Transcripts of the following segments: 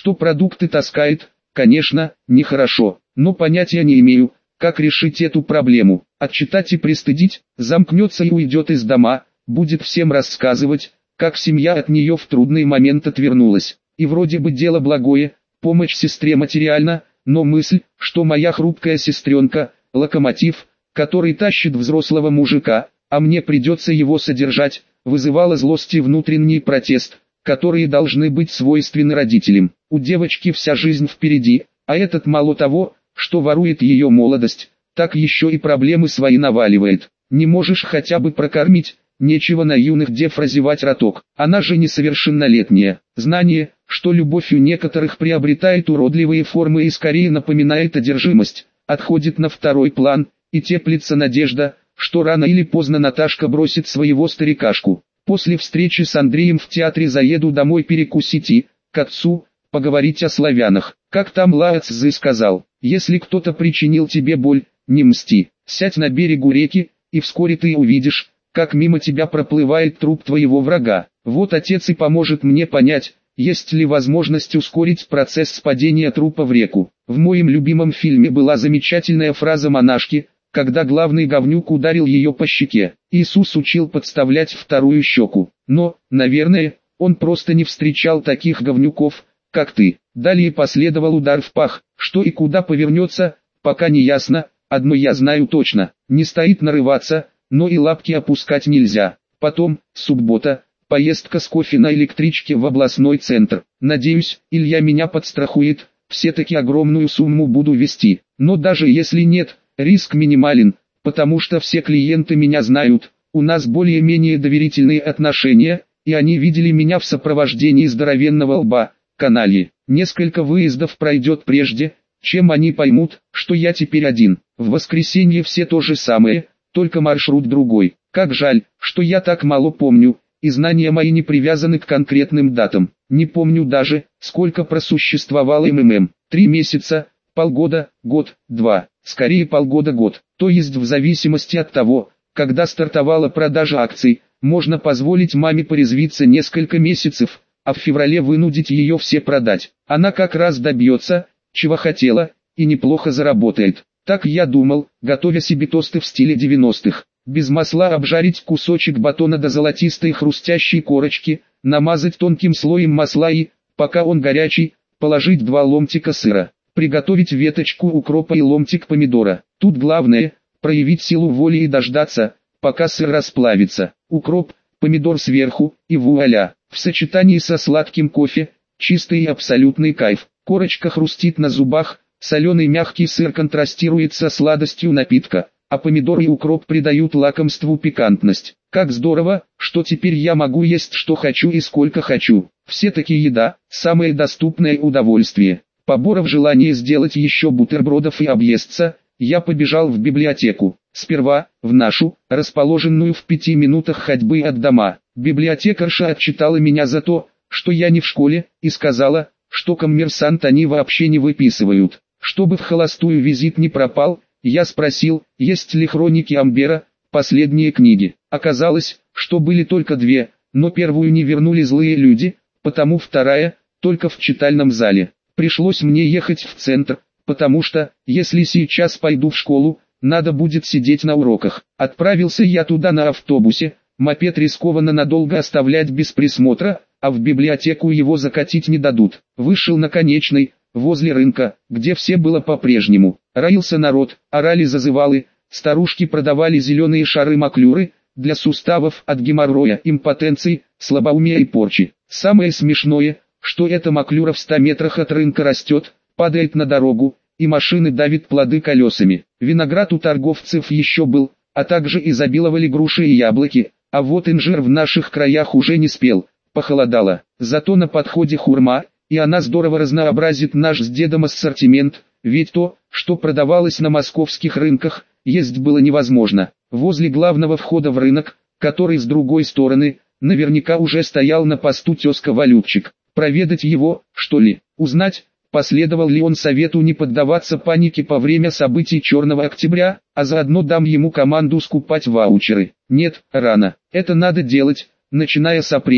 Что продукты таскает, конечно, нехорошо, но понятия не имею, как решить эту проблему. Отчитать и пристыдить, замкнется и уйдет из дома, будет всем рассказывать, как семья от нее в трудный момент отвернулась. И вроде бы дело благое, помощь сестре материально, но мысль, что моя хрупкая сестренка – локомотив, который тащит взрослого мужика, а мне придется его содержать, вызывала злость и внутренний протест, которые должны быть свойственны родителям. У девочки вся жизнь впереди, а этот мало того, что ворует ее молодость, так еще и проблемы свои наваливает. Не можешь хотя бы прокормить, нечего на юных дев разевать роток. Она же несовершеннолетняя. Знание, что любовь у некоторых приобретает уродливые формы и скорее напоминает одержимость, отходит на второй план, и теплится надежда, что рано или поздно Наташка бросит своего старикашку. После встречи с Андреем в театре заеду домой перекусить и, к отцу, поговорить о славянах. Как там Лао Цзы сказал, если кто-то причинил тебе боль, не мсти, сядь на берегу реки, и вскоре ты увидишь, как мимо тебя проплывает труп твоего врага. Вот отец и поможет мне понять, есть ли возможность ускорить процесс падения трупа в реку. В моем любимом фильме была замечательная фраза монашки, когда главный говнюк ударил ее по щеке. Иисус учил подставлять вторую щеку. Но, наверное, он просто не встречал таких говнюков, как ты. Далее последовал удар в пах, что и куда повернется, пока не ясно. Одно я знаю точно, не стоит нарываться, но и лапки опускать нельзя. Потом, суббота, поездка с кофе на электричке в областной центр. Надеюсь, Илья меня подстрахует, все-таки огромную сумму буду вести. Но даже если нет, риск минимален, потому что все клиенты меня знают, у нас более-менее доверительные отношения, и они видели меня в сопровождении здоровенного лба, канальи. Несколько выездов пройдет прежде, чем они поймут, что я теперь один. В воскресенье все то же самое, только маршрут другой. Как жаль, что я так мало помню, и знания мои не привязаны к конкретным датам. Не помню даже, сколько просуществовал МММ. 3 месяца, полгода, год, 2, скорее полгода-год. То есть в зависимости от того, когда стартовала продажа акций, можно позволить маме порезвиться несколько месяцев, а в феврале вынудить ее все продать. Она как раз добьется, чего хотела, и неплохо заработает. Так я думал, готовя себе тосты в стиле 90-х. Без масла обжарить кусочек батона до золотистой хрустящей корочки, намазать тонким слоем масла и, пока он горячий, положить 2 ломтика сыра. Приготовить веточку укропа и ломтик помидора. Тут главное, проявить силу воли и дождаться, пока сыр расплавится. Укроп, помидор сверху, и вуаля. В сочетании со сладким кофе, чистый и абсолютный кайф. Корочка хрустит на зубах, соленый мягкий сыр контрастирует со сладостью напитка, а помидор и укроп придают лакомству пикантность. Как здорово, что теперь я могу есть что хочу и сколько хочу. Все-таки еда – самое доступное удовольствие. Поборов желание сделать еще бутербродов и объесться, я побежал в библиотеку. Сперва, в нашу, расположенную в 5 минутах ходьбы от дома. Библиотекарша отчитала меня за то, что я не в школе, и сказала, что коммерсант они вообще не выписывают. Чтобы в холостую визит не пропал, я спросил, есть ли хроники Амбера, последние книги. Оказалось, что были только 2, но первую не вернули злые люди, потому вторая, только в читальном зале. Пришлось мне ехать в центр, потому что, если сейчас пойду в школу, надо будет сидеть на уроках. Отправился я туда на автобусе, мопед рискованно надолго оставлять без присмотра, а в библиотеку его закатить не дадут. Вышел на Конечной, возле рынка, где все было по-прежнему. Роился народ, орали зазывалы, старушки продавали зеленые шары-маклюры, для суставов от геморроя, импотенции, слабоумия и порчи. Самое смешное, что эта маклюра в 100 метрах от рынка растет, падает на дорогу, и машины давят плоды колесами. Виноград у торговцев еще был, а также изобиловали груши и яблоки, а вот инжир в наших краях уже не спел, похолодало. Зато на подходе хурма, и она здорово разнообразит наш с дедом ассортимент, ведь то, что продавалось на московских рынках, есть было невозможно. Возле главного входа в рынок, который с другой стороны, наверняка уже стоял на посту тезка-валютчик. Проведать его, что ли, узнать, последовал ли он совету не поддаваться панике по время событий Черного Октября, а заодно дам ему команду скупать ваучеры. Нет, рано. Это надо делать, начиная с апреля,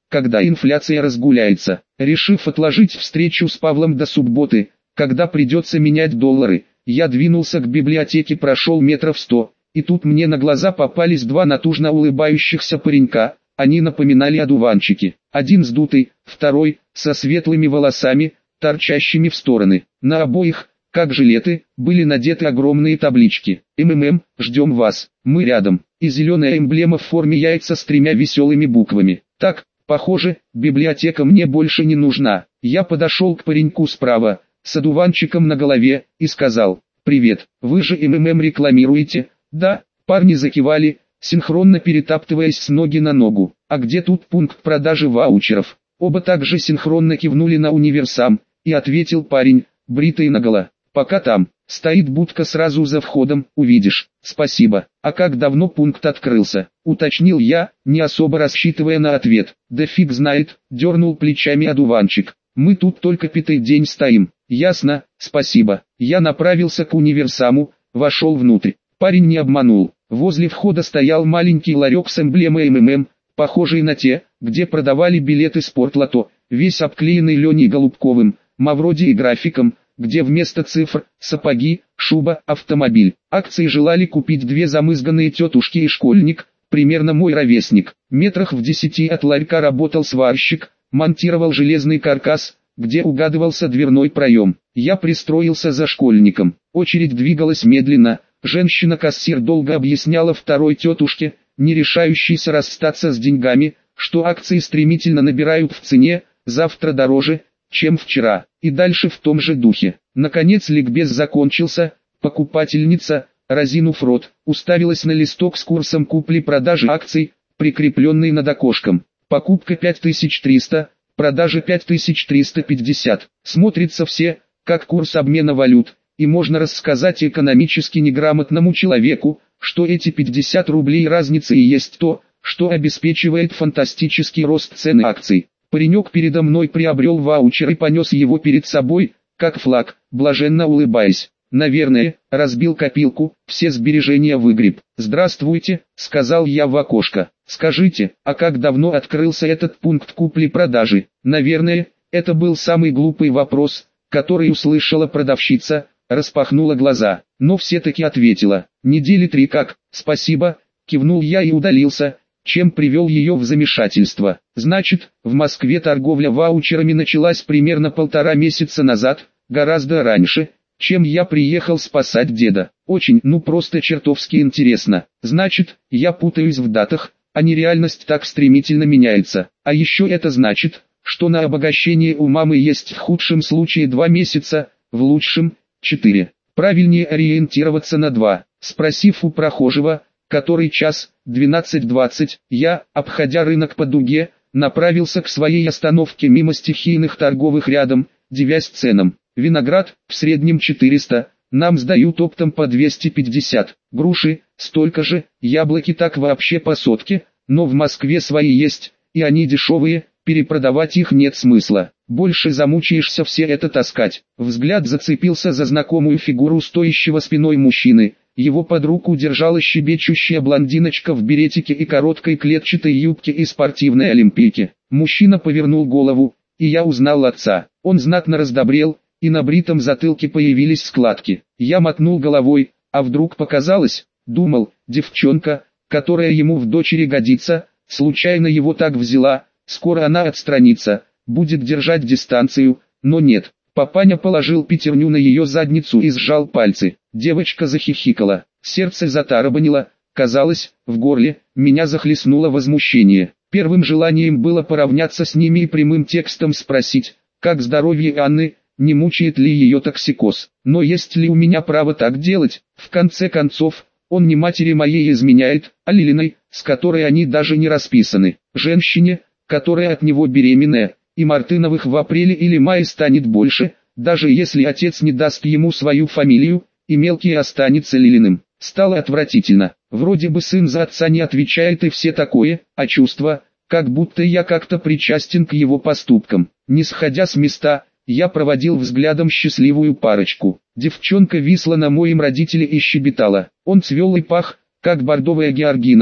когда инфляция разгуляется. Решив отложить встречу с Павлом до субботы, когда придется менять доллары, я двинулся к библиотеке, прошел метров 100, и тут мне на глаза попались два натужно улыбающихся паренька. Они напоминали одуванчики. Один сдутый, второй, со светлыми волосами, торчащими в стороны. На обоих, как жилеты, были надеты огромные таблички. «МММ, ждем вас, мы рядом». И зеленая эмблема в форме яйца с тремя веселыми буквами. Так, похоже, библиотека мне больше не нужна. Я подошел к пареньку справа, с одуванчиком на голове, и сказал: «Привет, вы же МММ рекламируете?» «Да», парни закивали, синхронно перетаптываясь с ноги на ногу. «А где тут пункт продажи ваучеров?» Оба также синхронно кивнули на универсам, и ответил парень, бритый наголо: «Пока там, стоит будка сразу за входом, увидишь». «Спасибо. А как давно пункт открылся?» Уточнил я, не особо рассчитывая на ответ. «Да фиг знает», дернул плечами одуванчик. «Мы тут только 5-й день стоим». «Ясно, спасибо». Я направился к универсаму, вошел внутрь. Парень не обманул. Возле входа стоял маленький ларек с эмблемой МММ, похожий на те, где продавали билеты спортлото, весь обклеенный Леней Голубковым, Мавроди и графиком, где вместо цифр – сапоги, шуба, автомобиль. Акции желали купить две замызганные тетушки и школьник, примерно мой ровесник. Метрах в 10 от ларька работал сварщик, монтировал железный каркас, где угадывался дверной проем. Я пристроился за школьником. Очередь двигалась медленно. Женщина-кассир долго объясняла второй тетушке, не решающейся расстаться с деньгами, что акции стремительно набирают в цене, завтра дороже, чем вчера, и дальше в том же духе. Наконец ликбез закончился, покупательница, разинув рот, уставилась на листок с курсом купли-продажи акций, прикрепленный над окошком. Покупка 5300, продажа 5350. Смотрится все, как курс обмена валют, и можно рассказать экономически неграмотному человеку, что эти 50 рублей разница и есть то, что обеспечивает фантастический рост цены акций. Паренек передо мной приобрел ваучер и понес его перед собой, как флаг, блаженно улыбаясь. Наверное, разбил копилку, все сбережения выгреб. «Здравствуйте», — сказал я в окошко. «Скажите, а как давно открылся этот пункт купли-продажи?» Наверное, это был самый глупый вопрос, который услышала продавщица, распахнула глаза, но все-таки ответила: «Недели 3 как, спасибо», кивнул я и удалился, чем привел ее в замешательство. «Значит, в Москве торговля ваучерами началась примерно 1,5 месяца назад, гораздо раньше, чем я приехал спасать деда. Очень, ну просто чертовски интересно. Значит, я путаюсь в датах, а не реальность так стремительно меняется. А еще это значит, что на обогащение у мамы есть в худшем случае 2 месяца, в лучшем – 4. Правильнее ориентироваться на 2. Спросив у прохожего, который час, 12:20, я, обходя рынок по дуге, направился к своей остановке мимо стихийных торговых рядом, дивясь ценам. Виноград, в среднем 400, нам сдают оптом по 250, груши, столько же, яблоки так вообще по сотке, но в Москве свои есть, и они дешевые, перепродавать их нет смысла. Больше замучаешься все это таскать. Взгляд зацепился за знакомую фигуру стоящего спиной мужчины. Его под руку держала щебечущая блондиночка в беретике и короткой клетчатой юбке и спортивной олимпийке. Мужчина повернул голову, и я узнал отца. Он знатно раздобрел, и на бритом затылке появились складки. Я мотнул головой, а вдруг показалось, думал, девчонка, которая ему в дочери годится, случайно его так взяла, скоро она отстранится, будет держать дистанцию, но нет. Папаня положил пятерню на ее задницу и сжал пальцы. Девочка захихикала, сердце затарабанило, казалось, в горле, меня захлестнуло возмущение. Первым желанием было поравняться с ними и прямым текстом спросить, как здоровье Анны, не мучает ли ее токсикоз. Но есть ли у меня право так делать? В конце концов, он не матери моей изменяет, а Лилиной, с которой они даже не расписаны. Женщине, которая от него беременная, и Мартыновых в апреле или мае станет больше, даже если отец не даст ему свою фамилию, и мелкий останется Лилиным. Стало отвратительно. Вроде бы сын за отца не отвечает и все такое, а чувство, как будто я как-то причастен к его поступкам. Не сходя с места, я проводил взглядом счастливую парочку. Девчонка висла на моем родителе и щебетала. Он цвел и пах, как бордовая георгина,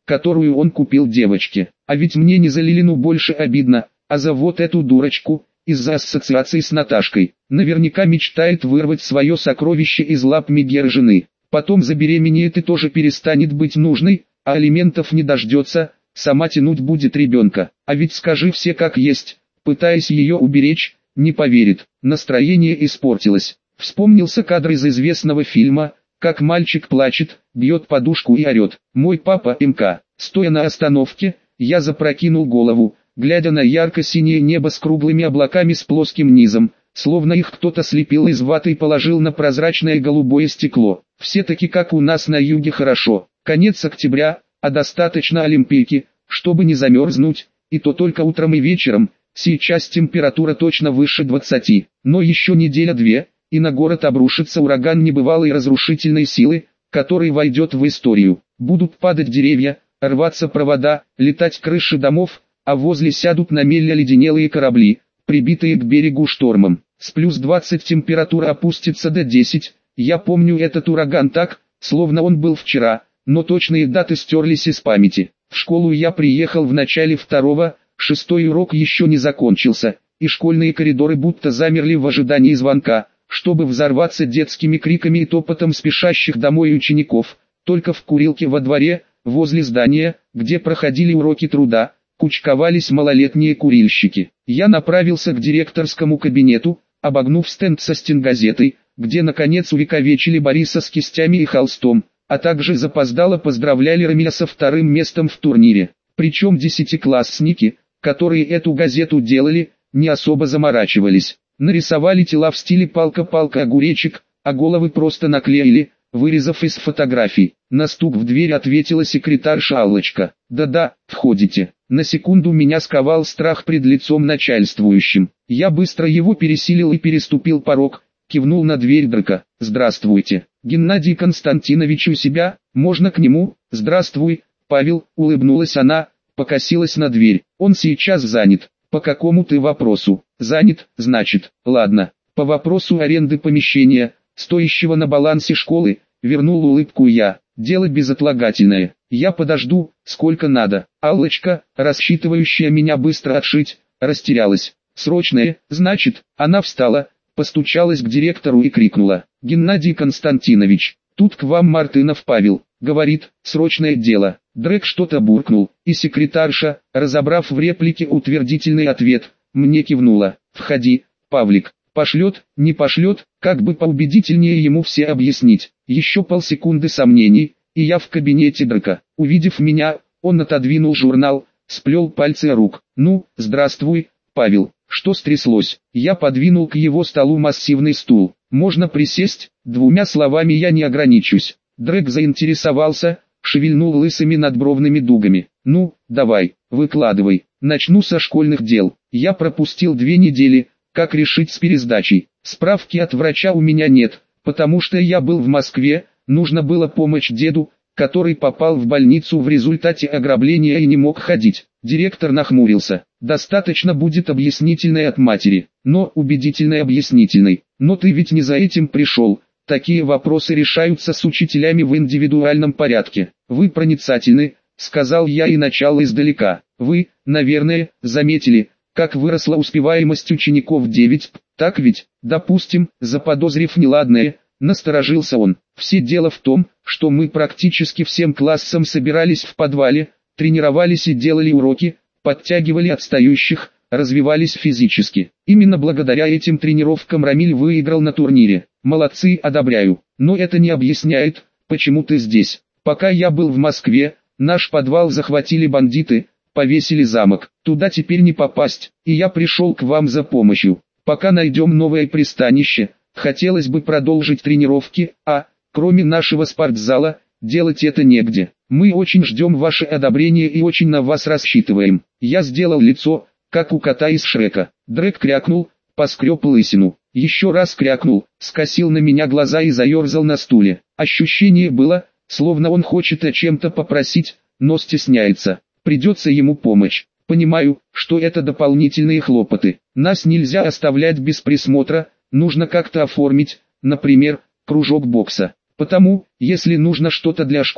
которую он купил девочке. А ведь мне не за Лилину больше обидно, а за вот эту дурочку, из-за ассоциации с Наташкой. Наверняка мечтает вырвать свое сокровище из лап Мегеры жены. Потом забеременеет и тоже перестанет быть нужной, а алиментов не дождется, сама тянуть будет ребенка. А ведь скажи все как есть, пытаясь ее уберечь, не поверит. Настроение испортилось. Вспомнился кадр из известного фильма, как мальчик плачет, бьет подушку и орет. Мой папа МК. Стоя на остановке, я запрокинул голову, глядя на ярко-синее небо с круглыми облаками с плоским низом, словно их кто-то слепил из ваты и положил на прозрачное голубое стекло. Все-таки как у нас на юге хорошо. Конец октября, а достаточно олимпийки, чтобы не замерзнуть, и то только утром и вечером. Сейчас температура точно выше 20, но еще неделя-две, и на город обрушится ураган небывалой разрушительной силы, который войдет в историю. Будут падать деревья, рваться провода, летать крыши домов, а возле сядут на мель оледенелые корабли, прибитые к берегу штормом. С плюс 20 температура опустится до 10, я помню этот ураган так, словно он был вчера, но точные даты стерлись из памяти. В школу я приехал в начале второго, шестой урок еще не закончился, и школьные коридоры будто замерли в ожидании звонка, чтобы взорваться детскими криками и топотом спешащих домой учеников. Только в курилке во дворе, возле здания, где проходили уроки труда, кучковались малолетние курильщики. Я направился к директорскому кабинету, обогнув стенд со стенгазетой, где наконец увековечили Бориса с кистями и холстом, а также запоздало поздравляли Рамиля со вторым местом в турнире. Причем десятиклассники, которые эту газету делали, не особо заморачивались. Нарисовали тела в стиле палка-палка огуречек, а головы просто наклеили, вырезав из фотографий. На стук в дверь ответила секретарша Аллочка. «Да-да, входите». На секунду меня сковал страх пред лицом начальствующим. Я быстро его пересилил и переступил порог, кивнул на дверь Дрека. «Здравствуйте, Геннадий Константинович у себя, можно к нему?» «Здравствуй, Павел», улыбнулась она, покосилась на дверь. «Он сейчас занят». «По какому ты вопросу?» «Занят, значит, ладно». «По вопросу аренды помещения, стоящего на балансе школы», вернул улыбку я. «Дело безотлагательное. Я подожду, сколько надо». Аллочка, рассчитывающая меня быстро отшить, растерялась. «Срочное, значит?» Она встала, постучалась к директору и крикнула. «Геннадий Константинович, тут к вам Мартынов Павел». Говорит, срочное дело. Дрек что-то буркнул, и секретарша, разобрав в реплике утвердительный ответ, мне кивнула. «Входи, Павлик». Пошлет, не пошлет, как бы поубедительнее ему все объяснить. Еще полсекунды сомнений, и я в кабинете Дрека. Увидев меня, он отодвинул журнал, сплел пальцы рук. «Ну, здравствуй, Павел». Что стряслось? Я подвинул к его столу массивный стул. «Можно присесть?» Двумя словами я не ограничусь. Дрек заинтересовался, шевельнул лысыми надбровными дугами. «Ну, давай, выкладывай. Начну со школьных дел. Я пропустил 2 недели, как решить с пересдачей. Справки от врача у меня нет, потому что я был в Москве, нужно было помочь деду, который попал в больницу в результате ограбления и не мог ходить». Директор нахмурился. «Достаточно будет объяснительной от матери, но убедительной объяснительной. Но ты ведь не за этим пришел. Такие вопросы решаются с учителями в индивидуальном порядке. Вы проницательны», — сказал я и начал издалека. «Вы, наверное, заметили, как выросла успеваемость учеников 9, так ведь?» «Допустим», заподозрив неладное, насторожился он. «Все дело в том, что мы практически всем классом собирались в подвале, тренировались и делали уроки, подтягивали отстающих, развивались физически. Именно благодаря этим тренировкам Рамиль выиграл на турнире. Молодцы, одобряю. Но это не объясняет, почему ты здесь. Пока я был в Москве, наш подвал захватили бандиты, повесили замок. Туда теперь не попасть, и я пришел к вам за помощью. Пока найдем новое пристанище, хотелось бы продолжить тренировки, а, кроме нашего спортзала, делать это негде. Мы очень ждем ваше одобрение и очень на вас рассчитываем». Я сделал лицо, как у кота из Шрека. Дрек крякнул, поскреб лысину. Еще раз крякнул, скосил на меня глаза и заерзал на стуле. Ощущение было, словно он хочет о чем-то попросить, но стесняется. Придется ему помочь. Понимаю, что это дополнительные хлопоты. Нас нельзя оставлять без присмотра, нужно как-то оформить, например, кружок бокса. Потому, если нужно что-то для школы,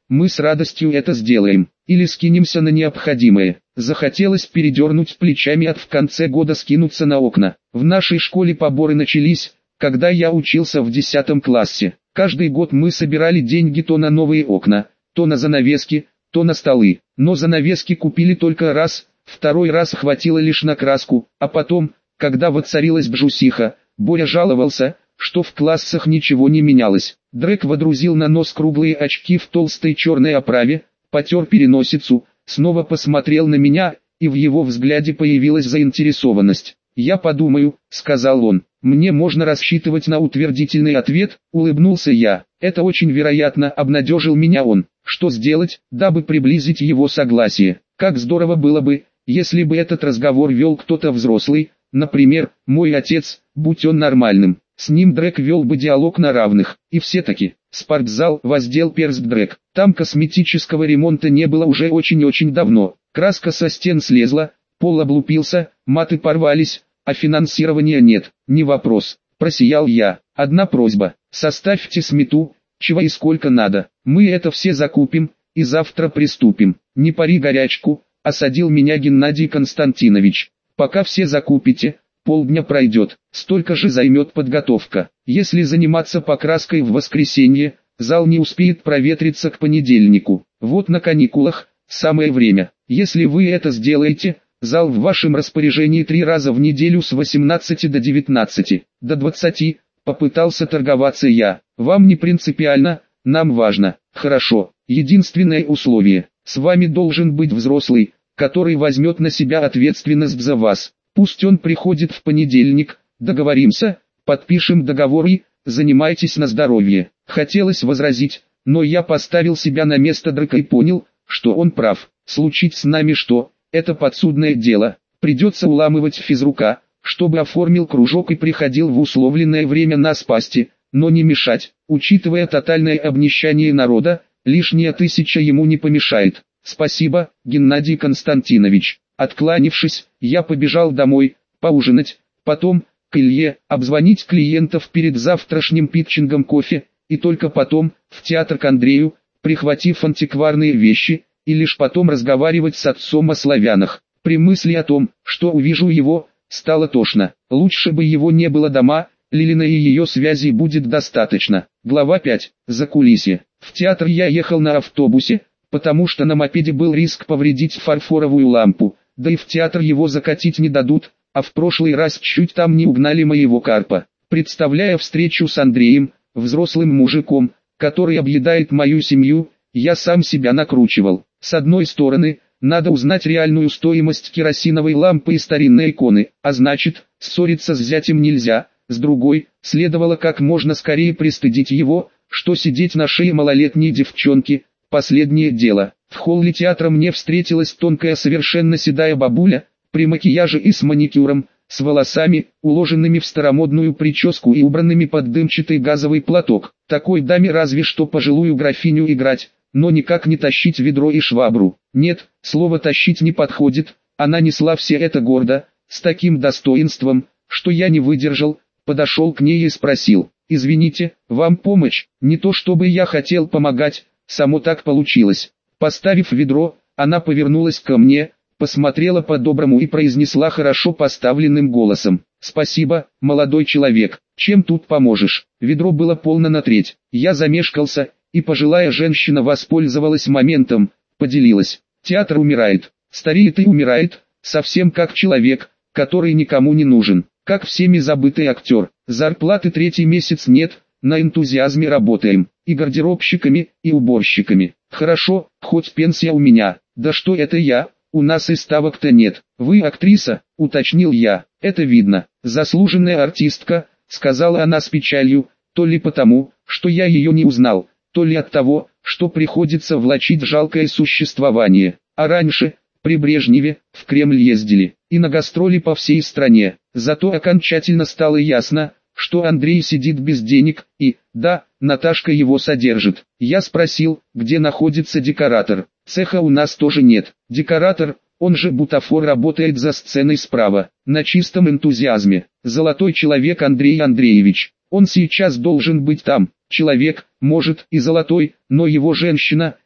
мы с радостью это сделаем. Или скинемся на необходимое. Захотелось передернуть плечами в конце года скинуться на окна. В нашей школе поборы начались, когда я учился в 10 классе. Каждый год мы собирали деньги то на новые окна, то на занавески, то на столы. Но занавески купили только раз, второй раз хватило лишь на краску, а потом, когда воцарилась бжусиха, Боря жаловался, что в классах ничего не менялось. Дрек водрузил на нос круглые очки в толстой черной оправе, потер переносицу, снова посмотрел на меня, и в его взгляде появилась заинтересованность. «Я подумаю», — сказал он. «Мне можно рассчитывать на утвердительный ответ», — улыбнулся я. «Это очень вероятно», — обнадежил меня он. «Что сделать, дабы приблизить его согласие? Как здорово было бы, если бы этот разговор вел кто-то взрослый, например, мой отец, будь он нормальным. С ним Дрек вел бы диалог на равных, и все-таки». «Спортзал», — воздел перст Дрек. «Там косметического ремонта не было уже очень-очень давно. Краска со стен слезла, пол облупился, маты порвались, а финансирования нет». «Не вопрос», — просиял я. «Одна просьба, составьте смету, чего и сколько надо. Мы это все закупим, и завтра приступим». «Не пари горячку», — осадил меня Геннадий Константинович. «Пока все закупите, полдня пройдет, столько же займет подготовка. Если заниматься покраской в воскресенье, зал не успеет проветриться к понедельнику. Вот на каникулах, самое время. Если вы это сделаете, зал в вашем распоряжении 3 раза в неделю с 18 до 19, до 20, попытался торговаться я. Вам не принципиально, нам важно. Хорошо, единственное условие, с вами должен быть взрослый, который возьмет на себя ответственность за вас. Пусть он приходит в понедельник, договоримся, подпишем договор и занимайтесь на здоровье. Хотелось возразить, но я поставил себя на место Дрека и понял, что он прав. Случить с нами что, это подсудное дело, придется уламывать физрука, чтобы оформил кружок и приходил в условленное время нас пасти, но не мешать. Учитывая тотальное обнищание народа, лишняя 1000 ему не помешает. Спасибо, Геннадий Константинович. Откланившись, я побежал домой, поужинать, потом, к Илье, обзвонить клиентов перед завтрашним питчингом кофе, и только потом, в театр к Андрею, прихватив антикварные вещи, и лишь потом разговаривать с отцом о славянах. При мысли о том, что увижу его, стало тошно. Лучше бы его не было дома, Лилина и ее связей будет достаточно. Глава 5. Закулисье. В театр я ехал на автобусе, потому что на мопеде был риск повредить фарфоровую лампу, да и в театр его закатить не дадут, а в прошлый раз чуть там не угнали моего карпа. Представляя встречу с Андреем, взрослым мужиком, который объедает мою семью, я сам себя накручивал. С одной стороны, надо узнать реальную стоимость керосиновой лампы и старинной иконы, а значит, ссориться с зятем нельзя. С другой, следовало как можно скорее пристыдить его, что сидеть на шее малолетней девчонки – последнее дело. В холле театра мне встретилась тонкая совершенно седая бабуля, при макияже и с маникюром, с волосами, уложенными в старомодную прическу и убранными под дымчатый газовый платок. Такой даме разве что пожилую графиню играть, но никак не тащить ведро и швабру. Нет, слово «тащить» не подходит, она несла все это гордо, с таким достоинством, что я не выдержал, подошел к ней и спросил: «Извините, вам помочь?» Не то чтобы я хотел помогать, само так получилось. Поставив ведро, она повернулась ко мне, посмотрела по-доброму и произнесла хорошо поставленным голосом: «Спасибо, молодой человек, чем тут поможешь?» Ведро было полно на треть. Я замешкался, и пожилая женщина воспользовалась моментом, поделилась: «Театр умирает, стареет и умирает, совсем как человек, который никому не нужен, как всеми забытый актер. Зарплаты 3-й месяц нет, на энтузиазме работаем, и гардеробщиками, и уборщиками. Хорошо, хоть пенсия у меня, да что это я, у нас и ставок-то нет». «Вы актриса?» — уточнил я. «Это видно, заслуженная артистка», — сказала она с печалью, то ли потому, что я ее не узнал, то ли от того, что приходится влачить жалкое существование. А раньше, при Брежневе, в Кремль ездили, и на гастроли по всей стране. Зато окончательно стало ясно, что Андрей сидит без денег, и, да, Наташка его содержит. Я спросил, где находится декоратор. «Цеха у нас тоже нет. Декоратор, он же бутафор, работает за сценой справа, на чистом энтузиазме. Золотой человек Андрей Андреевич. Он сейчас должен быть там. Человек, может, и золотой, но его женщина,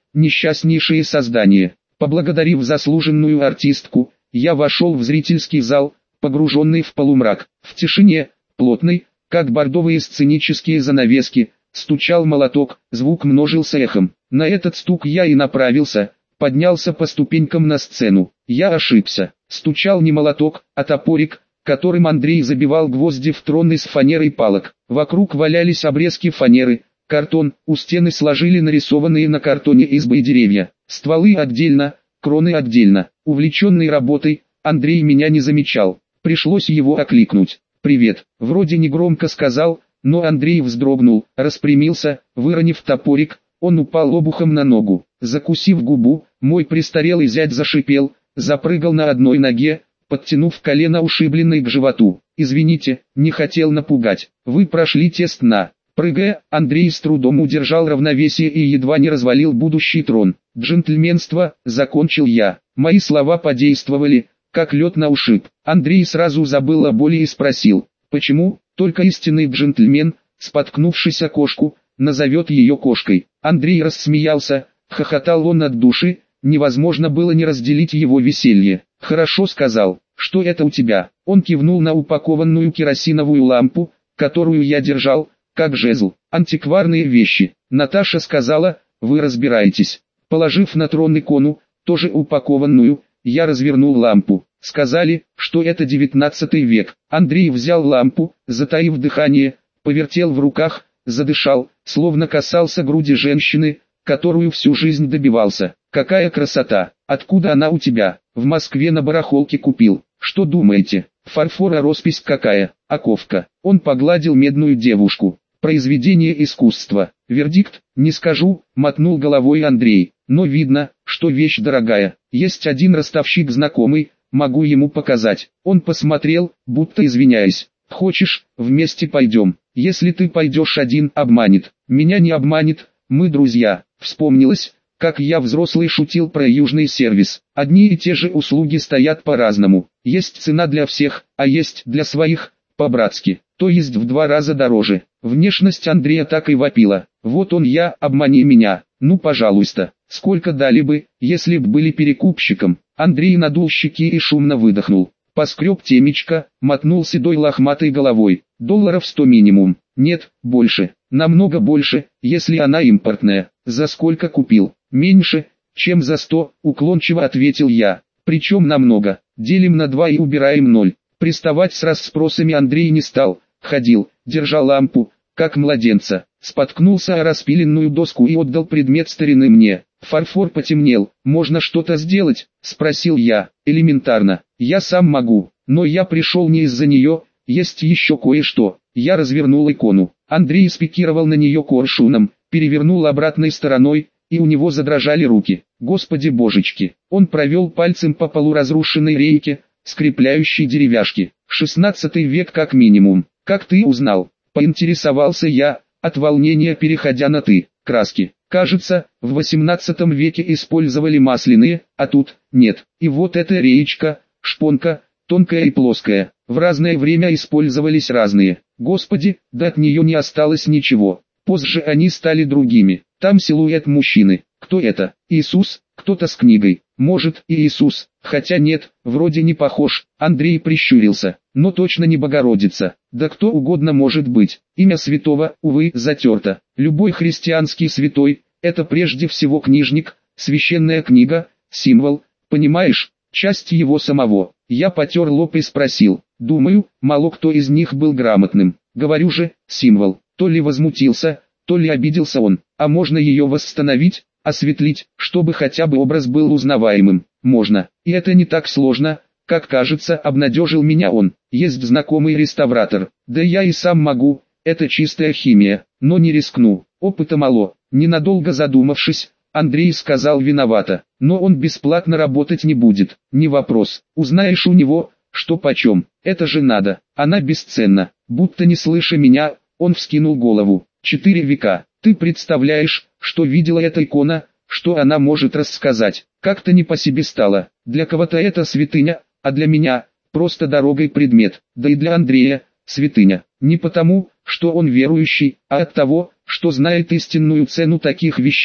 несчастнейшее создание. Поблагодарив заслуженную артистку, я вошел в зрительский зал, погруженный в полумрак. В тишине, плотной, как бордовые сценические занавески, стучал молоток, звук множился эхом. На этот стук я и направился, поднялся по ступенькам на сцену. Я ошибся. Стучал не молоток, а топорик, которым Андрей забивал гвозди в трон из фанеры и палок. Вокруг валялись обрезки фанеры, картон, у стены сложили нарисованные на картоне избы и деревья. Стволы отдельно, кроны отдельно. Увлеченный работой, Андрей меня не замечал. Пришлось его окликнуть. «Привет», вроде негромко сказал, но Андрей вздрогнул, распрямился, выронив топорик, он упал обухом на ногу. Закусив губу, мой престарелый зять зашипел, запрыгал на одной ноге, подтянув колено ушибленной к животу. «Извините, не хотел напугать, вы прошли тест на...» Прыгая, Андрей с трудом удержал равновесие и едва не развалил будущий трон. «Джентльменство», закончил я. Мои слова подействовали, как лед на ушиб. Андрей сразу забыл о боли и спросил, почему, только истинный джентльмен, споткнувшись о кошку, назовет ее кошкой. Андрей рассмеялся, хохотал он от души, невозможно было не разделить его веселье. «Хорошо», сказал, «что это у тебя?» Он кивнул на упакованную керосиновую лампу, которую я держал, как жезл. «Антикварные вещи». Наташа сказала, «Вы разбираетесь». Положив на трон икону, тоже упакованную, я развернул лампу. Сказали, что это 19 век. Андрей взял лампу, затаив дыхание, повертел в руках, задышал, словно касался груди женщины, которую всю жизнь добивался. «Какая красота! Откуда она у тебя?» «В Москве на барахолке купил». «Что думаете? Фарфора роспись какая, оковка». Он погладил медную девушку. «Произведение искусства». «Вердикт, не скажу», мотнул головой Андрей. «Но видно, что вещь дорогая. Есть один ростовщик знакомый, могу ему показать». Он посмотрел, будто извиняясь. «Хочешь, вместе пойдем? Если ты пойдешь один, обманет». «Меня не обманет, мы друзья». Вспомнилось, как я взрослый шутил про южный сервис. Одни и те же услуги стоят по-разному. Есть цена для всех, а есть для своих, по-братски, то есть в 2 раза дороже. Внешность Андрея так и вопила. «Вот он я, обмани меня, ну пожалуйста». Сколько дали бы, если б были перекупщиком? Андрей надул щеки и шумно выдохнул. Поскреб темечко, мотнул седой лохматой головой. $100 минимум. Нет, больше. Намного больше, если она импортная. За сколько купил? Меньше, чем за 100, уклончиво ответил я. Причем намного. Делим на 2 и убираем 0. Приставать с расспросами Андрей не стал. Ходил, держал лампу, как младенца. Споткнулся о распиленную доску и отдал предмет старины мне. Фарфор потемнел. «Можно что-то сделать?» – спросил я. «Элементарно. Я сам могу. Но я пришел не из-за нее, есть еще кое-что». Я развернул икону. Андрей спикировал на нее коршуном, перевернул обратной стороной, и у него задрожали руки. «Господи божечки!» Он провел пальцем по полуразрушенной рейке, скрепляющей деревяшки. 16 век как минимум. «Как ты узнал?» – поинтересовался я, от волнения переходя на «ты». «Краски. Кажется, в 18 веке использовали масляные, а тут нет. И вот эта реечка, шпонка, тонкая и плоская, в разное время использовались разные. Господи, да от нее не осталось ничего. Позже они стали другими. Там силуэт мужчины. Кто это? Иисус? Кто-то с книгой. Может и Иисус, хотя нет, вроде не похож». Андрей прищурился. «Но точно не Богородица. Да кто угодно может быть. Имя святого, увы, затерто. Любой христианский святой – это прежде всего книжник, священная книга, символ, понимаешь, часть его самого». Я потер лоб и спросил. Думаю, мало кто из них был грамотным. Говорю же, символ. То ли возмутился, то ли обиделся он. А можно ее восстановить, осветлить, чтобы хотя бы образ был узнаваемым? Можно. И это не так сложно, как кажется, обнадежил меня он. Есть знакомый реставратор. Да я и сам могу, это чистая химия, но не рискну. Опыта мало. Ненадолго задумавшись, Андрей сказал виновато. Но он бесплатно работать не будет. Не вопрос. Узнаешь у него, что почем. Это же надо. Она бесценна. Будто не слыша меня, он вскинул голову. 4 века. Ты представляешь, что видела эта икона, что она может рассказать. Как-то не по себе стало. Для кого-то это святыня, а для меня просто дорогой предмет. Да и для Андрея святыня. Не потому, что он верующий, а от того, что знает истинную цену таких вещей,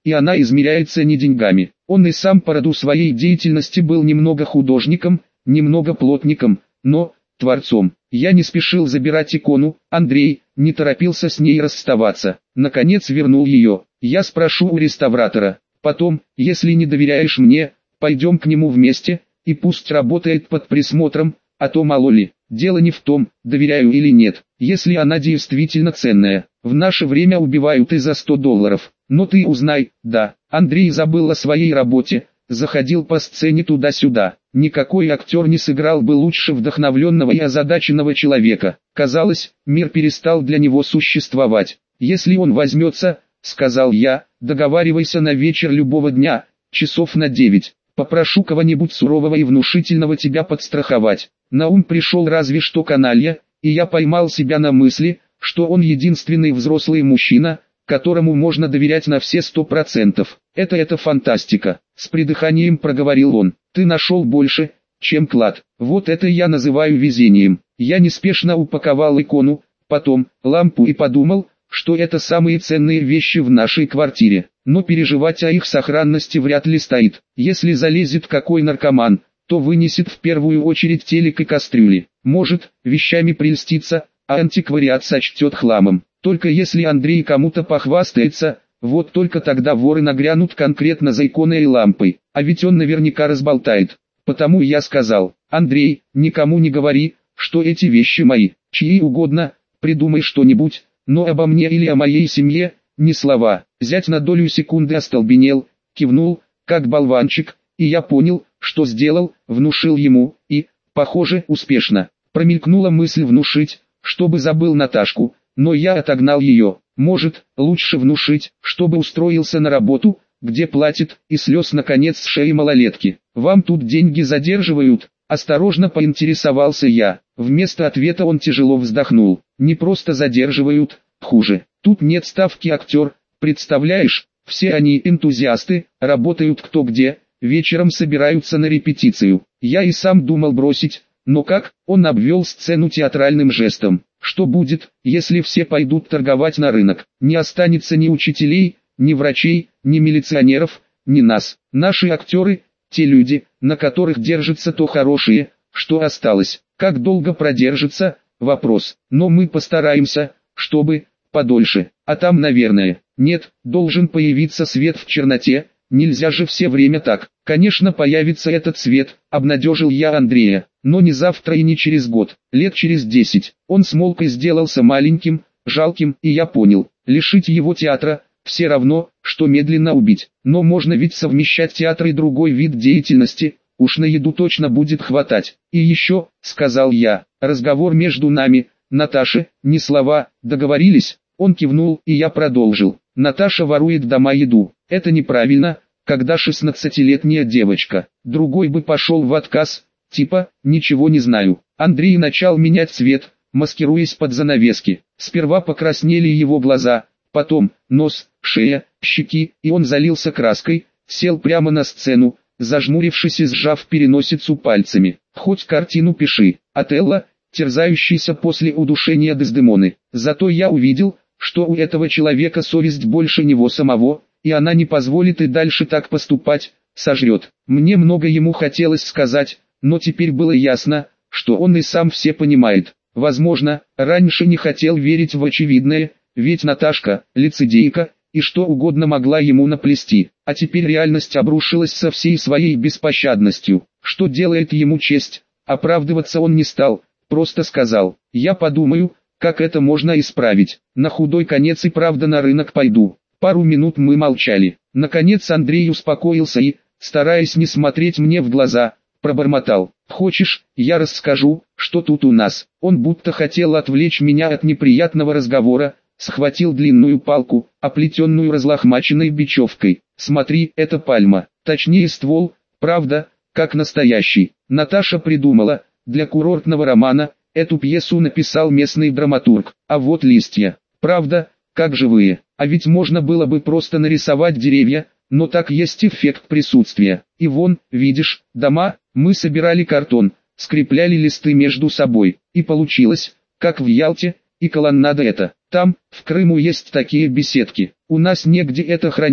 и она измеряется не деньгами. Он и сам по роду своей деятельности был немного художником, немного плотником, но творцом. Я не спешил забирать икону, Андрей не торопился с ней расставаться. Наконец вернул ее. Я спрошу у реставратора. Потом, если не доверяешь мне, пойдем к нему вместе, и пусть работает под присмотром, а то мало ли. Дело не в том, доверяю или нет, если она действительно ценная. В наше время убивают и за $100. Но ты узнай, да, Андрей забыл о своей работе, заходил по сцене туда-сюда. Никакой актер не сыграл бы лучше вдохновленного и озадаченного человека. Казалось, мир перестал для него существовать. Если он возьмется, сказал я, договаривайся на вечер любого дня, часов на 9. Попрошу кого-нибудь сурового и внушительного тебя подстраховать. На ум пришел разве что каналья, и я поймал себя на мысли, что он единственный взрослый мужчина, которому можно доверять на все 100%. Это фантастика. С придыханием проговорил он. Ты нашел больше, чем клад. Вот это я называю везением. Я неспешно упаковал икону, потом лампу и подумал, что это самые ценные вещи в нашей квартире. Но переживать о их сохранности вряд ли стоит. Если залезет какой наркоман, то вынесет в первую очередь телек и кастрюли. Может, вещами прельститься, а антиквариат сочтет хламом. Только если Андрей кому-то похвастается, вот только тогда воры нагрянут конкретно за иконой и лампой. А ведь он наверняка разболтает. Потому я сказал: Андрей, никому не говори, что эти вещи мои. Чьи угодно, придумай что-нибудь, но обо мне или о моей семье ни слова. Зять на долю секунды остолбенел, кивнул, как болванчик, и я понял, что сделал, внушил ему, и, похоже, успешно. Промелькнула мысль внушить, чтобы забыл Наташку, но я отогнал ее. Может, лучше внушить, чтобы устроился на работу, где платят, и слез наконец с шеи малолетки. Вам тут деньги задерживают? Осторожно поинтересовался я. Вместо ответа он тяжело вздохнул. Не просто задерживают, хуже. Тут нет ставки актер, представляешь? Все они энтузиасты, работают кто где, вечером собираются на репетицию. Я и сам думал бросить, но как? Он обвел сцену театральным жестом. Что будет, если все пойдут торговать на рынок? Не останется ни учителей, ни врачей, ни милиционеров, ни нас. Наши актеры, те люди, на которых держится то хорошее, что осталось. Как долго продержится? Вопрос. Но мы постараемся, чтобы подольше. А там, наверное, нет, должен появиться свет в черноте. Нельзя же все время так. Конечно, появится этот свет, обнадежил я Андрея, но не завтра и не через год, лет через 10. Он смолк и сделался маленьким, жалким, и я понял, лишить его театра, все равно, что медленно убить. Но можно ведь совмещать театр и другой вид деятельности, уж на еду точно будет хватать. И еще, сказал я, разговор между нами, Наташа, ни слова, договорились? Он кивнул, и я продолжил. Наташа ворует дома еду. Это неправильно, когда 16-летняя девочка. Другой бы пошел в отказ, типа, ничего не знаю. Андрей начал менять цвет, маскируясь под занавески. Сперва покраснели его глаза, потом нос, шея, щеки, и он залился краской, сел прямо на сцену, зажмурившись и сжав переносицу пальцами. Хоть картину пиши. Отелло, терзающийся после удушения Дездемоны. Зато я увидел, что у этого человека совесть больше него самого, и она не позволит и дальше так поступать, сожрет. Мне много ему хотелось сказать, но теперь было ясно, что он и сам все понимает. Возможно, раньше не хотел верить в очевидное, ведь Наташка, лицедейка, и что угодно могла ему наплести. А теперь реальность обрушилась со всей своей беспощадностью. Что делает ему честь? Оправдываться он не стал, просто сказал: я подумаю, как это можно исправить. На худой конец и правда на рынок пойду. Пару минут мы молчали. Наконец Андрей успокоился и, стараясь не смотреть мне в глаза, пробормотал: хочешь, я расскажу, что тут у нас? Он будто хотел отвлечь меня от неприятного разговора, схватил длинную палку, оплетенную разлохмаченной бечевкой. Смотри, это пальма, точнее ствол, правда, как настоящий. Наташа придумала, для курортного романа, эту пьесу написал местный драматург, а вот листья, правда, как живые. А ведь можно было бы просто нарисовать деревья, но так есть эффект присутствия. И вон, видишь, дома, мы собирали картон, скрепляли листы между собой, и получилось, как в Ялте, и колоннада эта. Там, в Крыму есть такие беседки, у нас негде это хранить,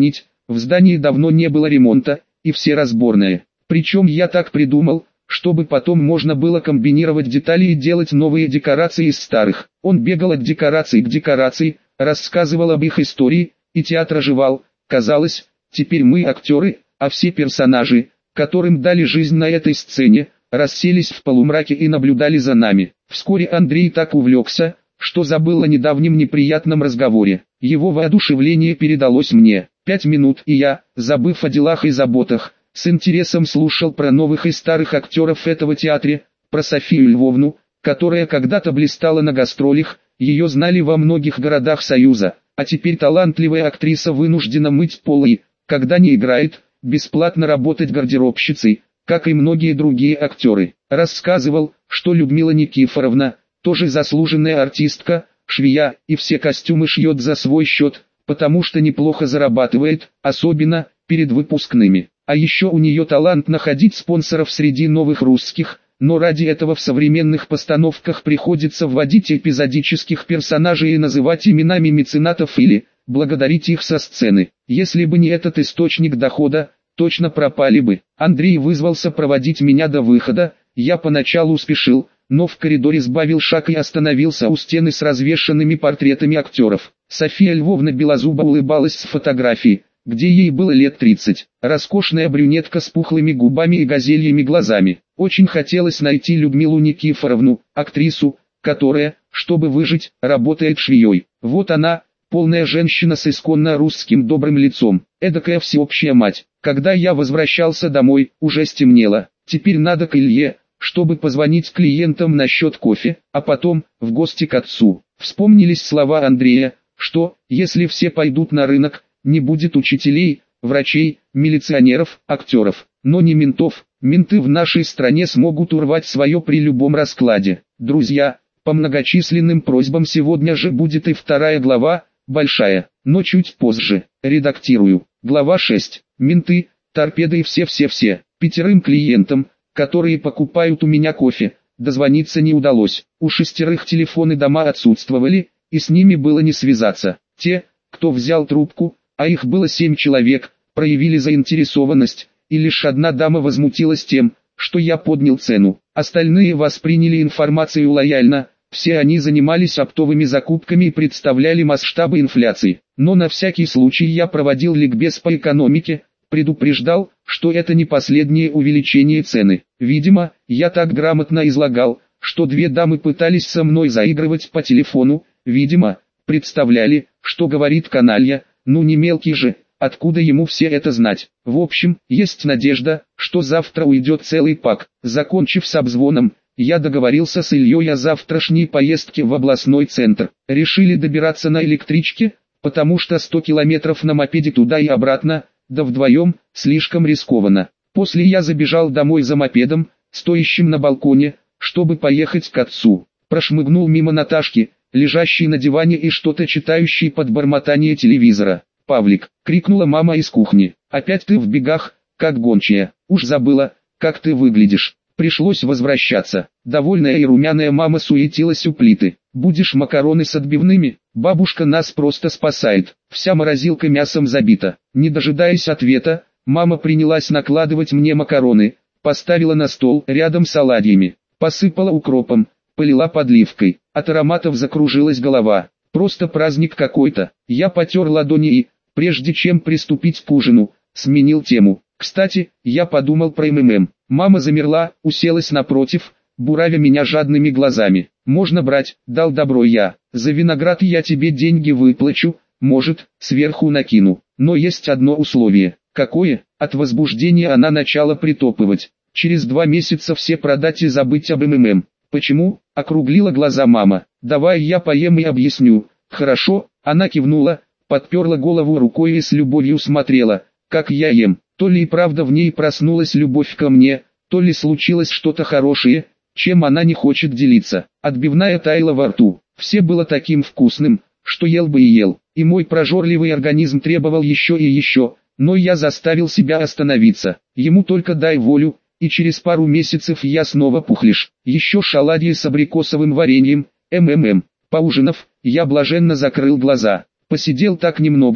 В здании давно не было ремонта, и все разборные. Причем я так придумал, чтобы потом можно было комбинировать детали и делать новые декорации из старых. Он бегал от декорации к декорации, рассказывал об их истории, и театр оживал. Казалось, теперь мы актеры, а все персонажи, которым дали жизнь на этой сцене, расселись в полумраке и наблюдали за нами. Вскоре Андрей так увлекся, что забыл о недавнем неприятном разговоре. Его воодушевление передалось мне. 5 минут, и я, забыв о делах и заботах, с интересом слушал про новых и старых актеров этого театра, про Софию Львовну, которая когда-то блистала на гастролях, ее знали во многих городах Союза, а теперь талантливая актриса вынуждена мыть полы, когда не играет, бесплатно работать гардеробщицей, как и многие другие актеры. Рассказывал, что Людмила Никифоровна, тоже заслуженная артистка, швея, и все костюмы шьет за свой счет, потому что неплохо зарабатывает, особенно перед выпускными. А еще у нее талант находить спонсоров среди новых русских, но ради этого в современных постановках приходится вводить эпизодических персонажей и называть именами меценатов или благодарить их со сцены. Если бы не этот источник дохода, точно пропали бы. Андрей вызвался проводить меня до выхода, я поначалу спешил, но в коридоре сбавил шаг и остановился у стены с развешанными портретами актеров. София Львовна белозубо улыбалась с фотографии, где ей было лет 30. Роскошная брюнетка с пухлыми губами и газельями глазами. Очень хотелось найти Людмилу Никифоровну, актрису, которая, чтобы выжить, работает швеей. Вот она, полная женщина с исконно русским добрым лицом, эдакая всеобщая мать. Когда я возвращался домой, уже стемнело. Теперь надо к Илье, чтобы позвонить клиентам насчет кофе, а потом в гости к отцу. Вспомнились слова Андрея, что, если все пойдут на рынок, не будет учителей, врачей, милиционеров, актеров, но не ментов. Менты в нашей стране смогут урвать свое при любом раскладе. Друзья, по многочисленным просьбам сегодня же будет и 2 глава, большая, но чуть позже. Редактирую. Глава 6. Менты, торпеды и все-все-все. 5 клиентам, которые покупают у меня кофе, дозвониться не удалось. У 6 телефоны дома отсутствовали, и с ними было не связаться. Те, кто взял трубку, а их было 7 человек, проявили заинтересованность, и лишь одна дама возмутилась тем, что я поднял цену. Остальные восприняли информацию лояльно, все они занимались оптовыми закупками и представляли масштабы инфляции. Но на всякий случай я проводил ликбез по экономике, предупреждал, что это не последнее увеличение цены. Видимо, я так грамотно излагал, что 2 дамы пытались со мной заигрывать по телефону, видимо, представляли, что говорит каналья, ну не мелкий же, откуда ему все это знать. В общем, есть надежда, что завтра уйдет целый пак. Закончив с обзвоном, я договорился с Ильей о завтрашней поездке в областной центр. Решили добираться на электричке, потому что 100 километров на мопеде туда и обратно, да вдвоем, слишком рискованно. После я забежал домой за мопедом, стоящим на балконе, чтобы поехать к отцу. Прошмыгнул мимо Наташки, лежащей на диване и что-то читающей под бормотание телевизора. «Павлик!» — крикнула мама из кухни. «Опять ты в бегах, как гончая. Уж забыла, как ты выглядишь». Пришлось возвращаться. Довольная и румяная мама суетилась у плиты. «Будешь макароны с отбивными? Бабушка нас просто спасает. Вся морозилка мясом забита». Не дожидаясь ответа, мама принялась накладывать мне макароны, поставила на стол рядом с оладьями, посыпала укропом, полила подливкой. От ароматов закружилась голова. Просто праздник какой-то. Я потер ладони и, прежде чем приступить к ужину, сменил тему. Кстати, я подумал про МММ. Мама замерла, уселась напротив, буравя меня жадными глазами. «Можно брать», — дал добро я. «За виноград я тебе деньги выплачу, может, сверху накину. Но есть одно условие». «Какое?» От возбуждения она начала притопывать. «Через 2 месяца все продать и забыть об МММ». «Почему?» — округлила глаза мама. «Давай я поем и объясню». «Хорошо», — она кивнула, подперла голову рукой и с любовью смотрела, как я ем. То ли и правда в ней проснулась любовь ко мне, то ли случилось что-то хорошее, чем она не хочет делиться. Отбивная таяла во рту. Все было таким вкусным, что ел бы и ел. И мой прожорливый организм требовал еще и еще, но я заставил себя остановиться. Ему только дай волю, и через пару месяцев я снова пухлишь. Еще шаладьи с абрикосовым вареньем, МММ. Поужинав, я блаженно закрыл глаза. Посидел так немного,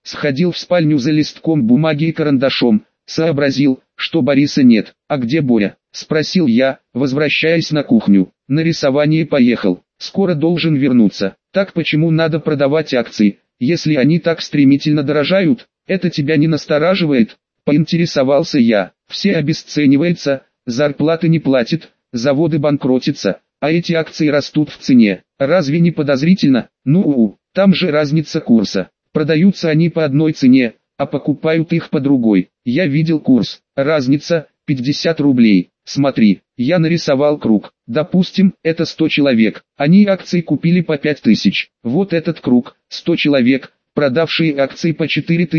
Сходил в спальню за листком бумаги и карандашом, сообразил, что Бориса нет. «А где Боря?» – спросил я, возвращаясь на кухню. «На рисование поехал, скоро должен вернуться». «Так почему надо продавать акции, если они так стремительно дорожают? Это тебя не настораживает?» – поинтересовался я. «Все обесценивается, зарплаты не платят, заводы банкротятся, а эти акции растут в цене. Разве не подозрительно? Ну, там же разница курса. Продаются они по одной цене, а покупают их по другой. Я видел курс. Разница 50 рублей. Смотри, я нарисовал круг. Допустим, это 100 человек. Они акции купили по 5000. Вот этот круг, 100 человек, продавшие акции по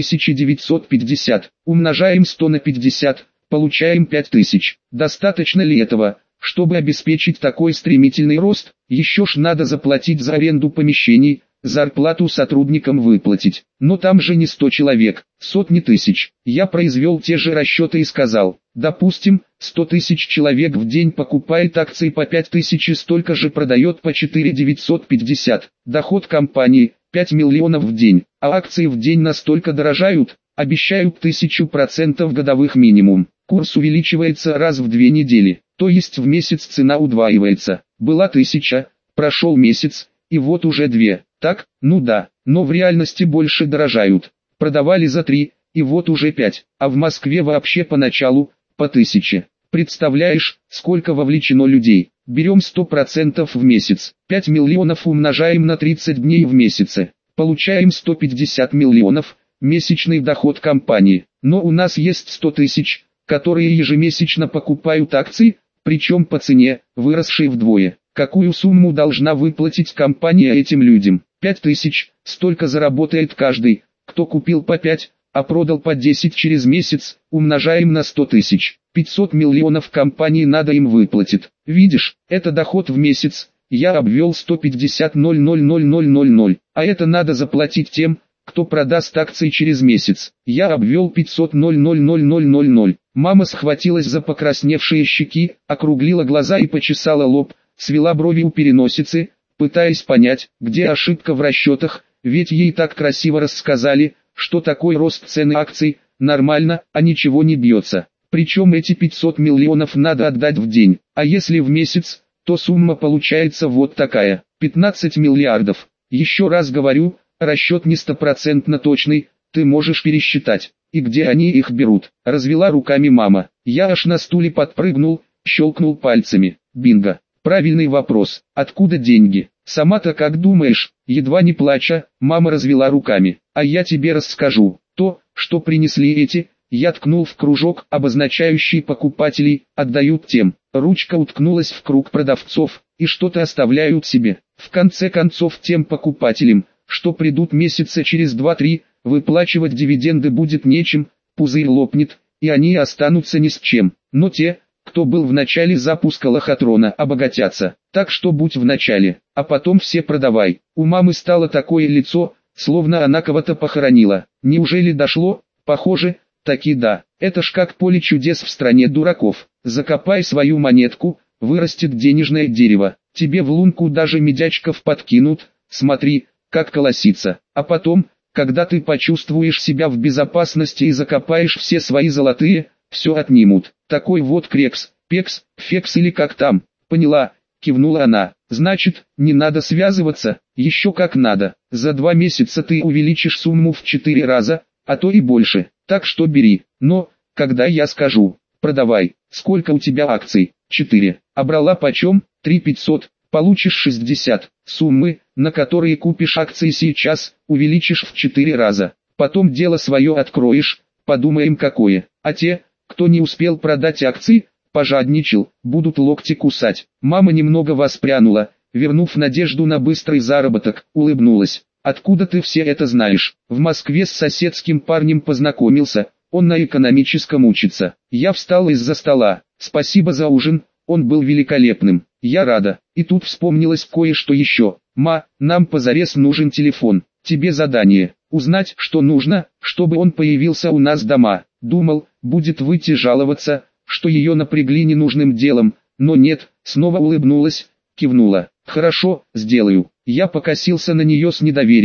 4950. Умножаем 100 на 50, получаем 5000. Достаточно ли этого, чтобы обеспечить такой стремительный рост? Еще ж надо заплатить за аренду помещений, зарплату сотрудникам выплатить. Но там же не 100 человек, сотни тысяч. Я произвел те же расчеты и сказал, допустим, 100 тысяч человек в день покупает акции по 5000 и столько же продает по 4950. Доход компании 5 миллионов в день, а акции в день настолько дорожают, обещают 1000% годовых минимум. Курс увеличивается раз в 2 недели, то есть в месяц цена удваивается. Была 1000, прошел месяц, и вот уже 2. Так, ну да, но в реальности больше дорожают. Продавали за 3, и вот уже 5, а в Москве вообще поначалу по 1000. Представляешь, сколько вовлечено людей? Берем 100% в месяц, 5 миллионов умножаем на 30 дней в месяце, получаем 150 миллионов, месячный доход компании. Но у нас есть 100 тысяч, которые ежемесячно покупают акции, причем по цене, выросшей вдвое. Какую сумму должна выплатить компания этим людям? 5000, столько заработает каждый, кто купил по 5, а продал по 10 через месяц, умножаем на 100 тысяч. 500 миллионов компании надо им выплатить. Видишь, это доход в месяц, я обвел 150 00000, а это надо заплатить тем, кто продаст акции через месяц. Я обвел 500 00000. Мама схватилась за покрасневшие щеки, округлила глаза и почесала лоб, свела брови у переносицы, пытаясь понять, где ошибка в расчетах, ведь ей так красиво рассказали, что такой рост цены акций нормально, а ничего не бьется. Причем эти 500 миллионов надо отдать в день, а если в месяц, то сумма получается вот такая, 15 миллиардов. Еще раз говорю, расчет не стопроцентно точный, ты можешь пересчитать. И где они их берут? Развела руками мама. Я аж на стуле подпрыгнул, щелкнул пальцами. Бинго. Правильный вопрос. Откуда деньги? Сама-то как думаешь? Едва не плача, мама развела руками. А я тебе расскажу. То, что принесли эти, я ткнул в кружок, обозначающий покупателей, отдают тем. Ручка уткнулась в круг продавцов, и что-то оставляют себе. В конце концов тем покупателям, что придут месяца через 2-3, выплачивать дивиденды будет нечем, пузырь лопнет, и они останутся ни с чем. Но те, кто был в начале запуска лохотрона, обогатятся. Так что будь в начале, а потом все продавай. У мамы стало такое лицо, словно она кого-то похоронила. Неужели дошло? Похоже, таки да. Это ж как поле чудес в стране дураков. Закопай свою монетку, вырастет денежное дерево. Тебе в лунку даже медячков подкинут, смотри, как колосится. А потом, когда ты почувствуешь себя в безопасности и закопаешь все свои золотые, все отнимут. Такой вот крекс, пекс, фекс или как там. Поняла, кивнула она. Значит, не надо связываться, еще как надо. За 2 месяца ты увеличишь сумму в 4 раза, а то и больше. Так что бери. Но, когда я скажу, продавай. Сколько у тебя акций? 4. А брала почем? 3500. Получишь 60. Суммы, на которые купишь акции сейчас, увеличишь в 4 раза. Потом дело свое откроешь, подумаем какое. А те, кто не успел продать акции, пожадничал, будут локти кусать. Мама немного воспрянула, вернув надежду на быстрый заработок, улыбнулась. Откуда ты все это знаешь? В Москве с соседским парнем познакомился, он на экономическом учится. Я встал из-за стола. Спасибо за ужин, он был великолепным. Я рада. И тут вспомнилось кое-что еще. Ма, нам позарез нужен телефон. Тебе задание. Узнать, что нужно, чтобы он появился у нас дома. Думал, будет выйти жаловаться, что ее напрягли ненужным делом, но нет, снова улыбнулась, кивнула. Хорошо, сделаю. Я покосился на нее с недоверием.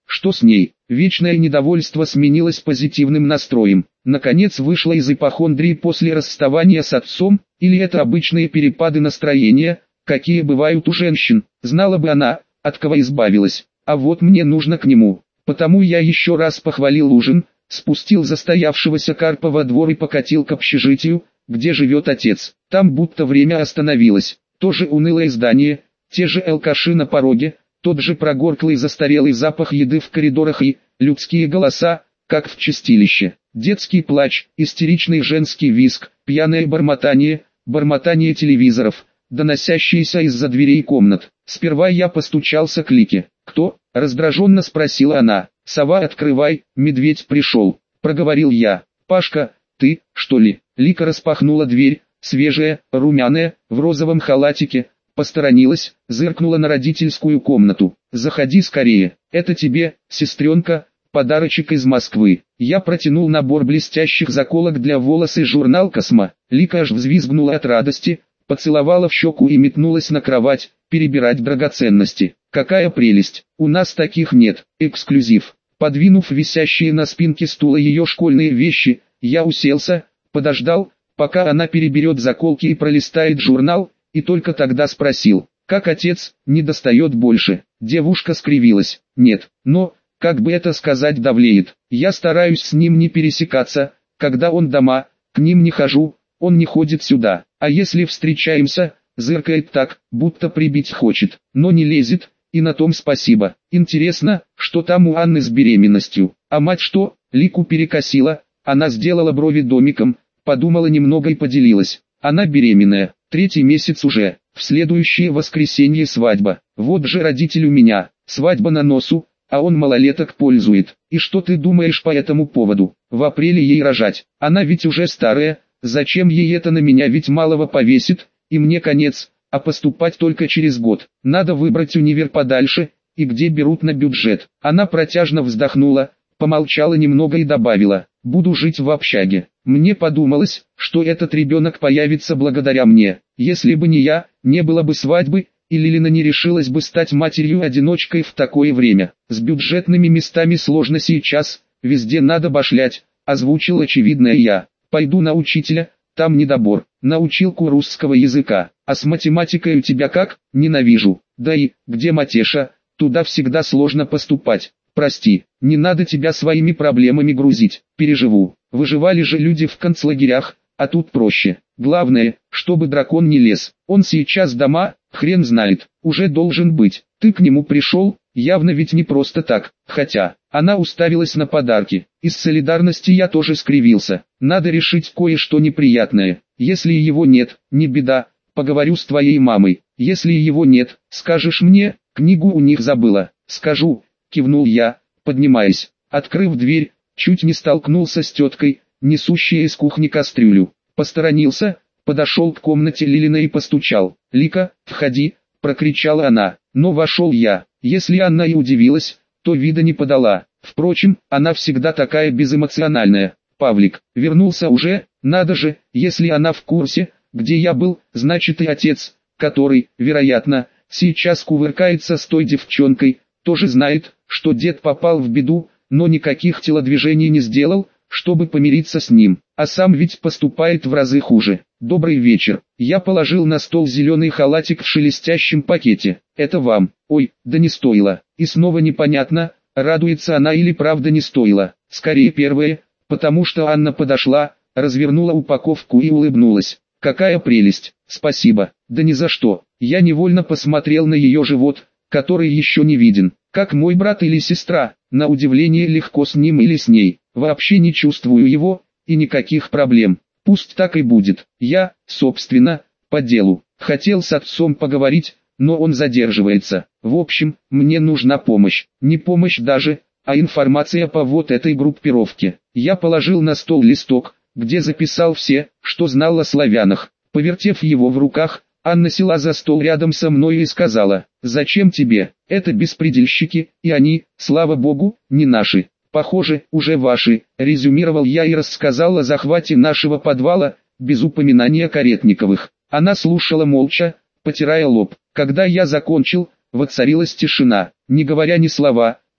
Что с ней? Вечное недовольство сменилось позитивным настроем. Наконец вышла из ипохондрии после расставания с отцом, или это обычные перепады настроения, какие бывают у женщин. Знала бы она, от кого избавилась. А вот мне нужно к нему. Потому я еще раз похвалил ужин, спустил застоявшегося Карпа во двор и покатил к общежитию, где живет отец. Там будто время остановилось. Тоже унылое здание, те же алкаши на пороге, тот же прогорклый застарелый запах еды в коридорах и людские голоса, как в чистилище. Детский плач, истеричный женский визг, пьяное бормотание, бормотание телевизоров, доносящиеся из-за дверей комнат. Сперва я постучался к Лике. «Кто?» – раздраженно спросила она. «Сова, открывай, медведь пришел», – проговорил я. «Пашка, ты, что ли?» Лика распахнула дверь, свежая, румяная, в розовом халатике, посторонилась, зыркнула на родительскую комнату. «Заходи скорее, это тебе, сестренка, подарочек из Москвы». Я протянул набор блестящих заколок для волос и журнал «Космо». Лика аж взвизгнула от радости, поцеловала в щеку и метнулась на кровать, перебирать драгоценности. «Какая прелесть, у нас таких нет, эксклюзив». Подвинув висящие на спинке стула ее школьные вещи, я уселся, подождал, пока она переберет заколки и пролистает журнал, и только тогда спросил: «Как отец, не достает больше?» Девушка скривилась: «Нет, но, как бы это сказать, давлеет. Я стараюсь с ним не пересекаться, когда он дома, к ним не хожу, он не ходит сюда, а если встречаемся, зыркает так, будто прибить хочет, но не лезет, и на том спасибо. Интересно, что там у Анны с беременностью, а мать что?» Лику перекосила, она сделала брови домиком, подумала немного и поделилась: «Она беременная, 3-й месяц уже, в следующее воскресенье свадьба. Вот же родитель у меня, свадьба на носу, а он малолеток пользует. И что ты думаешь по этому поводу? В апреле ей рожать, она ведь уже старая, зачем ей это, на меня ведь малого повесит, и мне конец, а поступать только через год. Надо выбрать универ подальше, и где берут на бюджет». Она протяжно вздохнула, помолчала немного и добавила: «Буду жить в общаге». Мне подумалось, что этот ребенок появится благодаря мне. Если бы не я, не было бы свадьбы, и Лилина не решилась бы стать матерью-одиночкой в такое время. «С бюджетными местами сложно сейчас, везде надо башлять», озвучил очевидное я. «Пойду на учителя, там недобор, на училку русского языка. А с математикой у тебя как?» «Ненавижу. Да и, где Матеша, туда всегда сложно поступать. Прости, не надо тебя своими проблемами грузить, переживу. Выживали же люди в концлагерях, а тут проще. Главное, чтобы дракон не лез. Он сейчас дома, хрен знает, уже должен быть. Ты к нему пришел, явно ведь не просто так». Хотя, она уставилась на подарки. Из солидарности я тоже скривился. «Надо решить кое-что неприятное. Если его нет, не беда, поговорю с твоей мамой. Если его нет, скажешь мне, книгу у них забыла». «Скажу», кивнул я, поднимаясь. Открыв дверь, чуть не столкнулся с теткой, несущей из кухни кастрюлю. Посторонился, подошел к комнате Лилиной и постучал. «Лика, входи», прокричала она. Но вошел я. Если Анна и удивилась, то вида не подала. Впрочем, она всегда такая безэмоциональная. «Павлик, вернулся уже? Надо же, если она в курсе, где я был, значит и отец, который, вероятно, сейчас кувыркается с той девчонкой, тоже знает, что дед попал в беду, но никаких телодвижений не сделал, чтобы помириться с ним, а сам ведь поступает в разы хуже». «Добрый вечер». Я положил на стол зеленый халатик в шелестящем пакете. «Это вам». «Ой, да не стоило». И снова непонятно, радуется она или правда не стоило. Скорее первое, потому что Анна подошла, развернула упаковку и улыбнулась. «Какая прелесть, спасибо». «Да ни за что». Я невольно посмотрел на ее живот, который еще не виден. Как мой брат или сестра, на удивление легко с ним или с ней. Вообще не чувствую его, и никаких проблем. Пусть так и будет. Я, собственно, по делу. Хотел с отцом поговорить, но он задерживается. В общем, мне нужна помощь. Не помощь даже, а информация по вот этой группировке. Я положил на стол листок, где записал все, что знал о славянах. Повертев его в руках, Анна села за стол рядом со мной и сказала: «Зачем тебе? Это беспредельщики, и они, слава богу, не наши. Похоже, уже ваши», резюмировал я и рассказал о захвате нашего подвала, без упоминания Каретниковых. Она слушала молча, потирая лоб. Когда я закончил, воцарилась тишина. Не говоря ни слова,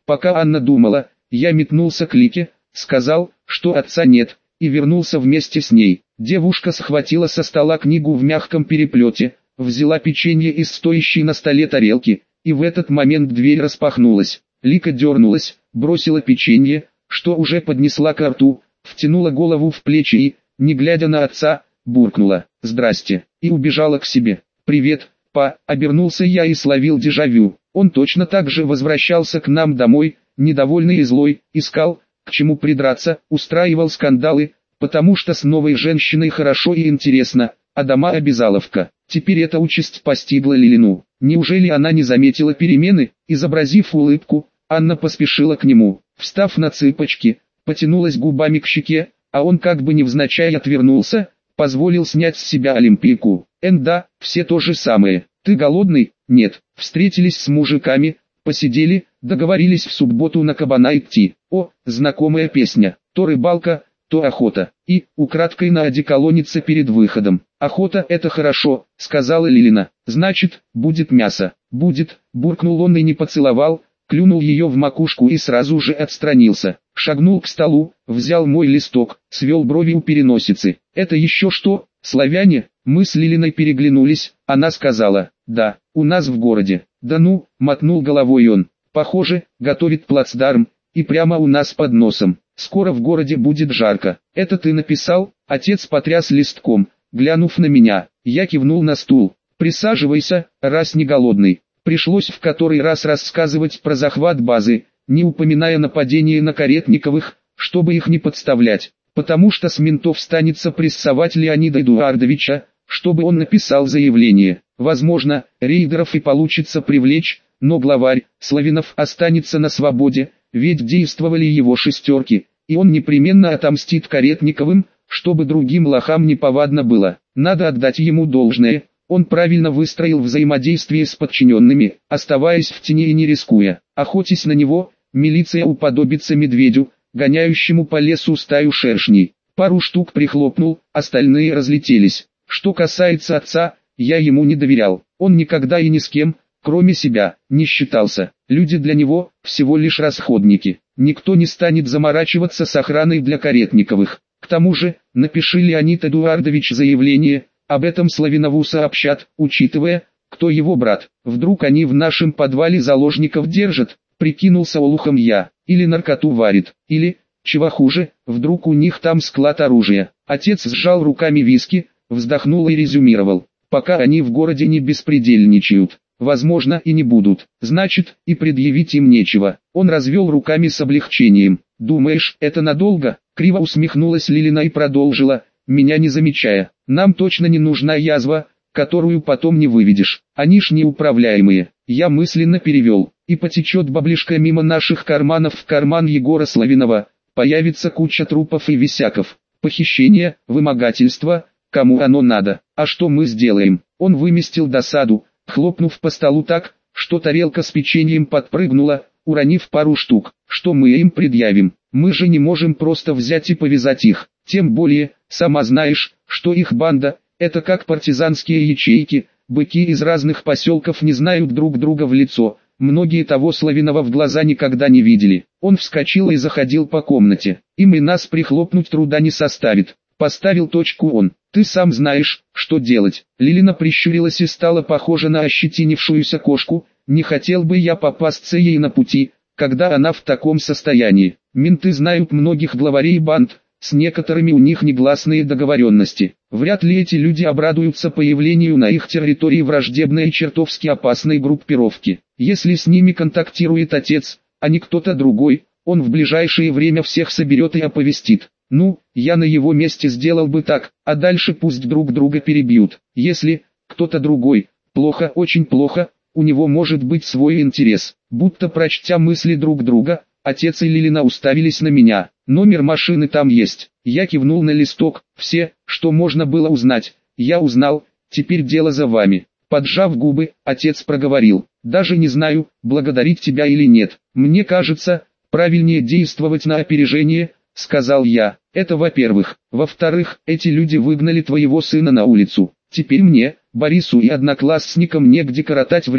Пока Анна думала, я метнулся к Лике, сказал, что отца нет, и вернулся вместе с ней. Девушка схватила со стола книгу в мягком переплете, взяла печенье из стоящей на столе тарелки, и в этот момент дверь распахнулась. Лика дернулась, бросила печенье, что уже поднесла ко рту, втянула голову в плечи и, не глядя на отца, буркнула «Здрасте» и убежала к себе. «Привет, па», обернулся я и словил дежавю. Он точно так же возвращался к нам домой, недовольный и злой, искал, к чему придраться, устраивал скандалы, потому что с новой женщиной хорошо и интересно, а дома обязаловка. Теперь эта участь постигла Лилину. Неужели она не заметила перемены? Изобразив улыбку, Анна поспешила к нему. Встав на цыпочки, потянулась губами к щеке, а он как бы невзначай отвернулся, позволил снять с себя олимпийку. Да, все то же самое. Ты голодный? Нет. Встретились с мужиками, посидели, договорились в субботу на кабана идти. О, знакомая песня. То рыбалка, то охота. И, украдкой на одеколониться перед выходом. Охота — это хорошо, сказала Лилина. Значит, будет мясо. Будет, буркнул он и не поцеловал, клюнул ее в макушку и сразу же отстранился. Шагнул к столу, взял мой листок, свел брови у переносицы. Это еще что, славяне? Мы с Лилиной переглянулись, она сказала, да, у нас в городе. Да ну, мотнул головой он. Похоже, готовит плацдарм, и прямо у нас под носом. Скоро в городе будет жарко. Это ты написал? Отец потряс листком, глянув на меня. Я кивнул на стул. Присаживайся, раз не голодный. Пришлось в который раз рассказывать про захват базы, не упоминая нападение на Каретниковых, чтобы их не подставлять, потому что с ментов станется прессовать Леонида Эдуардовича, чтобы он написал заявление. Возможно, рейдеров и получится привлечь, но главарь, Славинов, останется на свободе, ведь действовали его шестерки, и он непременно отомстит Каретниковым, чтобы другим лохам неповадно было. Надо отдать ему должное. Он правильно выстроил взаимодействие с подчиненными, оставаясь в тени и не рискуя. Охотясь на него, милиция уподобится медведю, гоняющему по лесу стаю шершней. Пару штук прихлопнул, остальные разлетелись. Что касается отца, я ему не доверял. Он никогда и ни с кем, кроме себя, не считался. Люди для него всего лишь расходники. Никто не станет заморачиваться с охраной для Каретниковых. К тому же, напиши Леонид Эдуардович заявление, об этом Славинову сообщат, учитывая, кто его брат. Вдруг они в нашем подвале заложников держат, прикинулся олухом я, или наркоту варит, или, чего хуже, вдруг у них там склад оружия. Отец сжал руками виски, вздохнул и резюмировал. Пока они в городе не беспредельничают, возможно и не будут, значит, и предъявить им нечего. Он развел руками с облегчением. Думаешь, это надолго? Криво усмехнулась Лилина и продолжила, меня не замечая. Нам точно не нужна язва, которую потом не выведешь. Они ж неуправляемые. Я мысленно перевел. И потечет баблишко мимо наших карманов в карман Егора Славинова. Появится куча трупов и висяков. Похищение, вымогательство. Кому оно надо? А что мы сделаем? Он выместил досаду, хлопнув по столу так, что тарелка с печеньем подпрыгнула, уронив пару штук. Что мы им предъявим? Мы же не можем просто взять и повязать их. Тем более, сама знаешь, что их банда – это как партизанские ячейки, быки из разных поселков не знают друг друга в лицо, многие того Славинова в глаза никогда не видели. Он вскочил и заходил по комнате. Им и нас прихлопнуть труда не составит. Поставил точку он. Ты сам знаешь, что делать. Лилина прищурилась и стала похожа на ощетинившуюся кошку. Не хотел бы я попасться ей на пути, когда она в таком состоянии. Менты знают многих главарей банд. С некоторыми у них негласные договоренности. Вряд ли эти люди обрадуются появлению на их территории враждебной и чертовски опасной группировки. Если с ними контактирует отец, а не кто-то другой, он в ближайшее время всех соберет и оповестит. Ну, я на его месте сделал бы так, а дальше пусть друг друга перебьют. Если кто-то другой, плохо, очень плохо, у него может быть свой интерес. Будто прочтя мысли друг друга, отец и Лилина уставились на меня. Номер машины там есть. Я кивнул на листок. Все, что можно было узнать, я узнал. Теперь дело за вами. Поджав губы, отец проговорил. Даже не знаю, благодарить тебя или нет. Мне кажется, правильнее действовать на опережение, сказал я. Это во-первых. Во-вторых, эти люди выгнали твоего сына на улицу. Теперь мне, Борису и одноклассникам негде коротать время.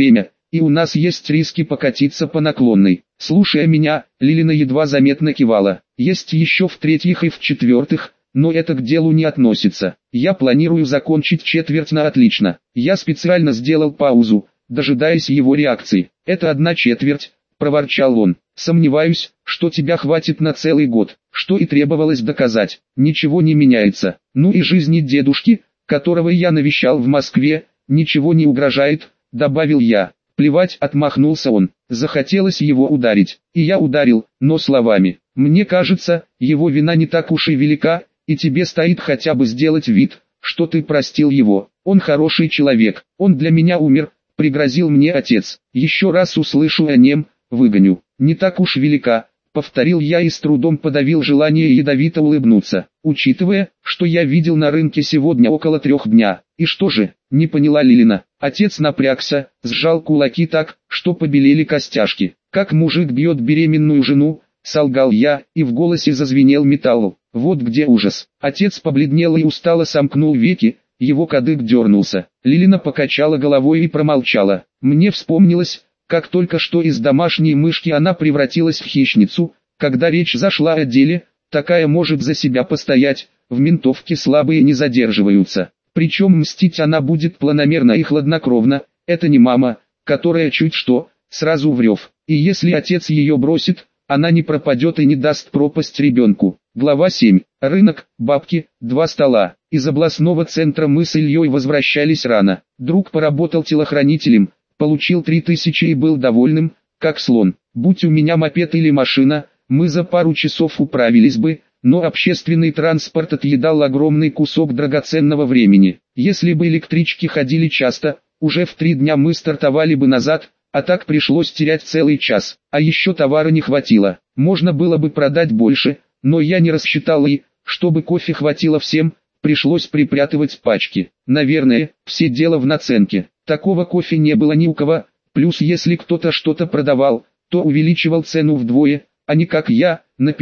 и у нас есть риски покатиться по наклонной. Слушая меня, Лилина едва заметно кивала. Есть еще в-третьих и в-четвертых, но это к делу не относится. Я планирую закончить четверть на отлично. Я специально сделал паузу, дожидаясь его реакции. Это 1/4, проворчал он. Сомневаюсь, что тебя хватит на целый год. Что и требовалось доказать. Ничего не меняется. Ну и жизни дедушки, которого я навещал в Москве, ничего не угрожает, добавил я. Плевать, отмахнулся он. Захотелось его ударить. И я ударил, но словами. Мне кажется, его вина не так уж и велика, и тебе стоит хотя бы сделать вид, что ты простил его. Он хороший человек. Он для меня умер, пригрозил мне отец. Еще раз услышу о нем, выгоню. Не так уж велика, повторил я и с трудом подавил желание ядовито улыбнуться. Учитывая, что я видел на рынке сегодня около 3 дня. И что же, не поняла Лилина. Отец напрягся, сжал кулаки так, что побелели костяшки. Как мужик бьет беременную жену, солгал я, и в голосе зазвенел металл. Вот где ужас. Отец побледнел и устало сомкнул веки, его кадык дернулся. Лилина покачала головой и промолчала. Мне вспомнилось, как только что из домашней мышки она превратилась в хищницу. Когда речь зашла о деле, такая может за себя постоять, в ментовке слабые не задерживаются. Причем мстить она будет планомерно и хладнокровно, это не мама, которая чуть что, сразу врёв. И если отец ее бросит, она не пропадет и не даст пропасть ребенку. Глава 7. Рынок, бабки, 2 стола. Из областного центра мы с Ильей возвращались рано. Друг поработал телохранителем, получил 3000 и был довольным, как слон. Будь у меня мопед или машина, мы за пару часов управились бы, но общественный транспорт отъедал огромный кусок драгоценного времени. Если бы электрички ходили часто, уже в 3 дня мы стартовали бы назад, а так пришлось терять целый час. А еще товара не хватило. Можно было бы продать больше, но я не рассчитал и, чтобы кофе хватило всем, пришлось припрятывать пачки. Наверное, все дело в наценке. Такого кофе не было ни у кого, плюс если кто-то что-то продавал, то увеличивал цену вдвое, а не как я, на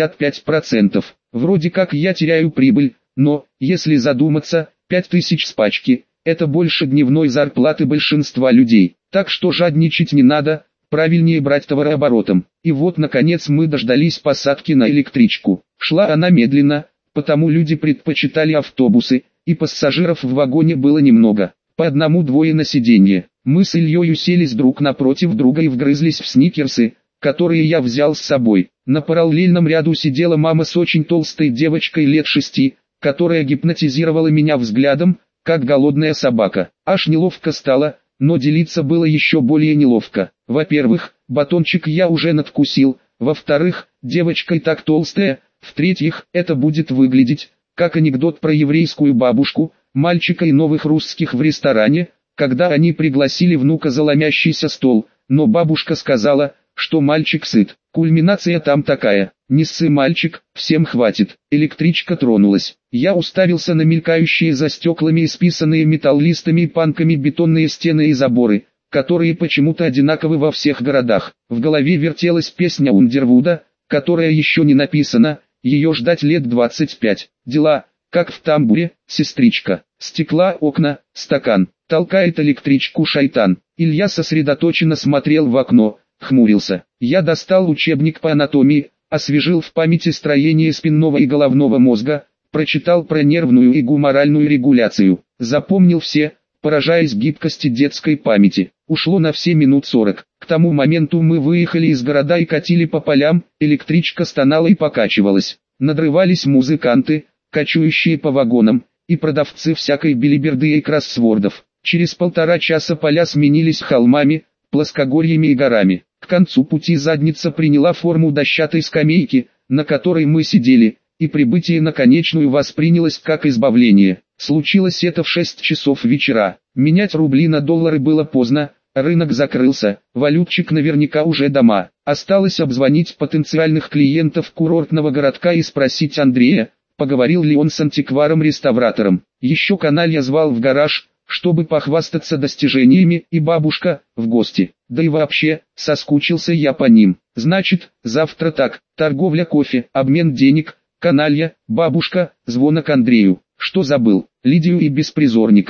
55%. Вроде как я теряю прибыль, но, если задуматься, 5000 с пачки – это больше дневной зарплаты большинства людей. Так что жадничать не надо, правильнее брать товарооборотом. И вот наконец мы дождались посадки на электричку. Шла она медленно, потому люди предпочитали автобусы, и пассажиров в вагоне было немного. По 1-2 на сиденье. Мы с Ильей уселись друг напротив друга и вгрызлись в сникерсы, которые я взял с собой. На параллельном ряду сидела мама с очень толстой девочкой лет 6, которая гипнотизировала меня взглядом, как голодная собака. Аж неловко стало, но делиться было еще более неловко. Во-первых, батончик я уже надкусил, во-вторых, девочка и так толстая, в-третьих, это будет выглядеть, как анекдот про еврейскую бабушку, мальчика и новых русских в ресторане, когда они пригласили внука за ломящийся стол, но бабушка сказала, что мальчик сыт. Кульминация там такая: не ссы, мальчик, всем хватит. Электричка тронулась. Я уставился на мелькающие за стеклами исписанные металлистами и панками бетонные стены и заборы, которые почему-то одинаковы во всех городах. В голове вертелась песня Ундервуда, которая еще не написана, ее ждать лет 25. Дела, как в тамбуре, сестричка. Стекла, окна, стакан. Толкает электричку шайтан. Илья сосредоточенно смотрел в окно, хмурился. Я достал учебник по анатомии, освежил в памяти строение спинного и головного мозга, прочитал про нервную и гуморальную регуляцию, запомнил все, поражаясь гибкости детской памяти. Ушло на все минут 40. К тому моменту мы выехали из города и катили по полям, электричка стонала и покачивалась. Надрывались музыканты, кочующие по вагонам, и продавцы всякой белиберды и кроссвордов. Через 1,5 часа поля сменились холмами, плоскогорьями и горами. К концу пути задница приняла форму дощатой скамейки, на которой мы сидели, и прибытие на конечную воспринялось как избавление. Случилось это в 6 часов вечера. Менять рубли на доллары было поздно, рынок закрылся, валютчик наверняка уже дома. Осталось обзвонить потенциальных клиентов курортного городка и спросить Андрея, поговорил ли он с антикваром-реставратором. Еще каналья звал в гараж, чтобы похвастаться достижениями, и бабушка, в гости. Да и вообще, соскучился я по ним. Значит, завтра так: торговля кофе, обмен денег, каналья, бабушка, звонок Андрею. Что забыл? Лидию и беспризорников.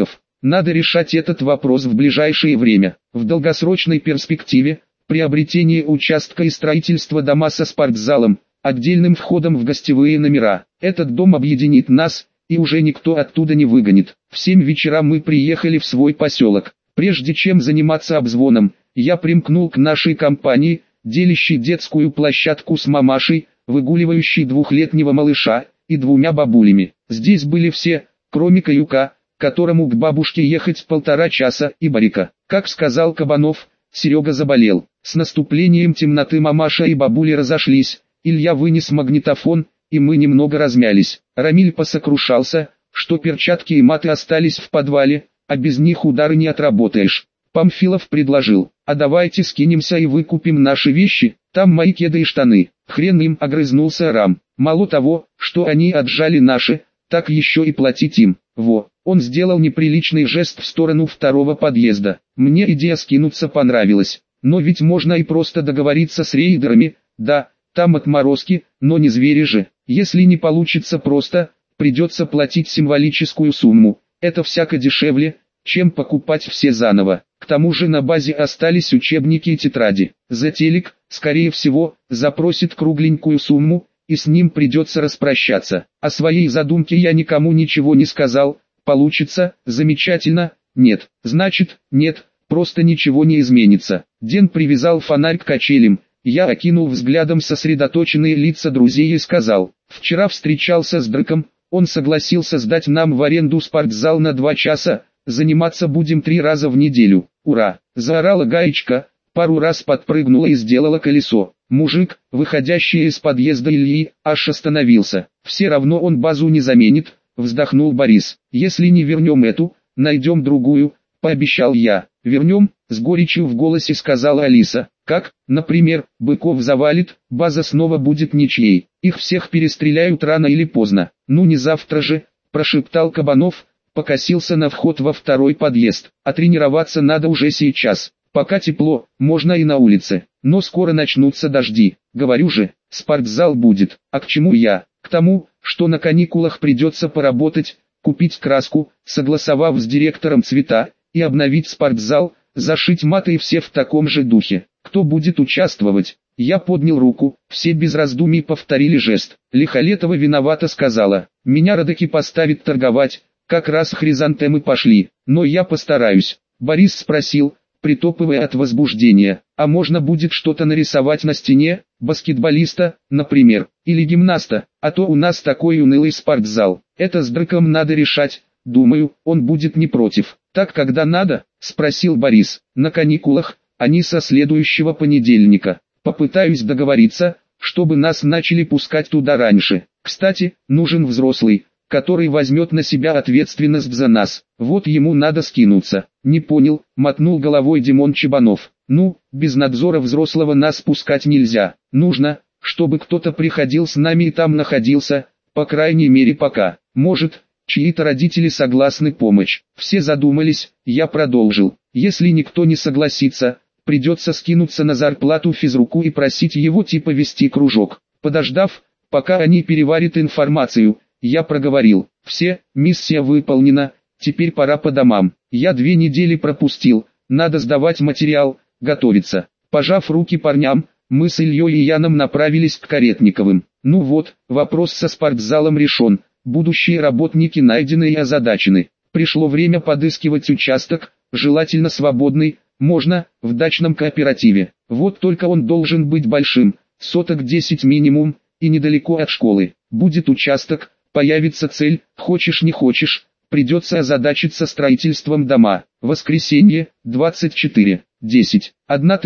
Надо решать этот вопрос в ближайшее время. В долгосрочной перспективе, приобретение участка и строительство дома со спортзалом, отдельным входом в гостевые номера. Этот дом объединит нас, и уже никто оттуда не выгонит. В 7 вечера мы приехали в свой поселок. Прежде чем заниматься обзвоном, я примкнул к нашей компании, делящей детскую площадку с мамашей, выгуливающей 2-летнего малыша, и 2 бабулями. Здесь были все, кроме Каюка, которому к бабушке ехать 1,5 часа, и Барика. Как сказал Кабанов, Серега заболел. С наступлением темноты мамаша и бабули разошлись, Илья вынес магнитофон, и мы немного размялись. Рамиль посокрушался, что перчатки и маты остались в подвале, а без них удары не отработаешь. Памфилов предложил: а давайте скинемся и выкупим наши вещи, там мои кеды и штаны. Хрен им, огрызнулся Рам. Мало того, что они отжали наши, так еще и платить им. Во, он сделал неприличный жест в сторону 2-го подъезда. Мне идея скинуться понравилась. Но ведь можно и просто договориться с рейдерами. Да, там отморозки, но не звери же. Если не получится просто, придется платить символическую сумму. Это всяко дешевле, чем покупать все заново. К тому же на базе остались учебники и тетради. За телек, скорее всего, запросит кругленькую сумму, и с ним придется распрощаться. О своей задумке я никому ничего не сказал. Получится, замечательно, нет, значит, нет, просто ничего не изменится. Ден привязал фонарь к качелям. Я окинул взглядом сосредоточенные лица друзей и сказал: вчера встречался с Драком, он согласился сдать нам в аренду спортзал на 2 часа, заниматься будем 3 раза в неделю. Ура! Заорала Гаечка, пару раз подпрыгнула и сделала колесо. Мужик, выходящий из подъезда Ильи, аж остановился. Все равно он базу не заменит, вздохнул Борис. Если не вернем эту, найдем другую, пообещал я. Вернем, с горечью в голосе сказала Алиса. Как, например, быков завалит, база снова будет ничьей. Их всех перестреляют рано или поздно. Ну не завтра же, прошептал Кабанов, покосился на вход во 2-й подъезд. А тренироваться надо уже сейчас. Пока тепло, можно и на улице. Но скоро начнутся дожди. Говорю же, спортзал будет. А к чему я? К тому, что на каникулах придется поработать, купить краску, согласовав с директором цвета, и обновить спортзал, зашить маты и все в таком же духе. Кто будет участвовать? Я поднял руку, все без раздумий повторили жест. Лихолетова виновата сказала: меня родаки поставит торговать, как раз хризантемы пошли, но я постараюсь. Борис спросил, притопывая от возбуждения: а можно будет что-то нарисовать на стене, баскетболиста, например, или гимнаста, а то у нас такой унылый спортзал. Это с Драком надо решать, думаю, он будет не против. Так когда надо? Спросил Борис. На каникулах, а не со следующего понедельника. Попытаюсь договориться, чтобы нас начали пускать туда раньше. Кстати, нужен взрослый, который возьмет на себя ответственность за нас. Вот ему надо скинуться. Не понял, мотнул головой Димон Чебанов. Ну, без надзора взрослого нас пускать нельзя. Нужно, чтобы кто-то приходил с нами и там находился, по крайней мере пока. Может, чьи-то родители согласны помочь. Все задумались, я продолжил. Если никто не согласится, придется скинуться на зарплату физруку и просить его типа вести кружок. Подождав, пока они переварят информацию, я проговорил: все, миссия выполнена, теперь пора по домам. Я 2 недели пропустил, надо сдавать материал, готовиться. Пожав руки парням, мы с Ильей и Яном направились к Каретниковым. Ну вот, вопрос со спортзалом решен, будущие работники найдены и озадачены. Пришло время подыскивать участок, желательно свободный, можно, в дачном кооперативе. Вот только он должен быть большим, соток 10 минимум, и недалеко от школы. Будет участок, появится цель, хочешь не хочешь, придется озадачиться строительством дома. Воскресенье, 24:10,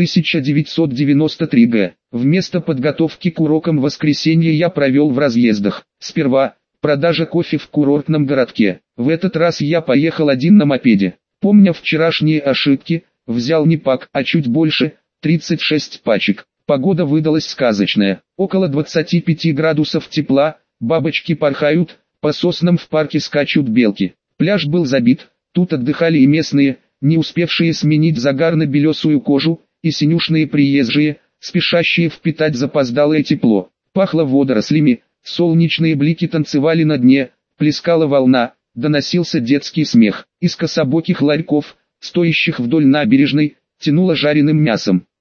1993 г. Вместо подготовки к урокам воскресенье я провел в разъездах. Сперва, продажа кофе в курортном городке. В этот раз я поехал один на мопеде. Помня вчерашние ошибки, взял не пак, а чуть больше, 36 пачек. Погода выдалась сказочная. Около 25 градусов тепла, бабочки порхают, по соснам в парке скачут белки. Пляж был забит, тут отдыхали и местные, не успевшие сменить загар на белесую кожу, и синюшные приезжие, спешащие впитать запоздалое тепло. Пахло водорослями, солнечные блики танцевали на дне, плескала волна, доносился детский смех. Из кособоких ларьков, стоящих вдоль набережной, тянуло жареным мясом.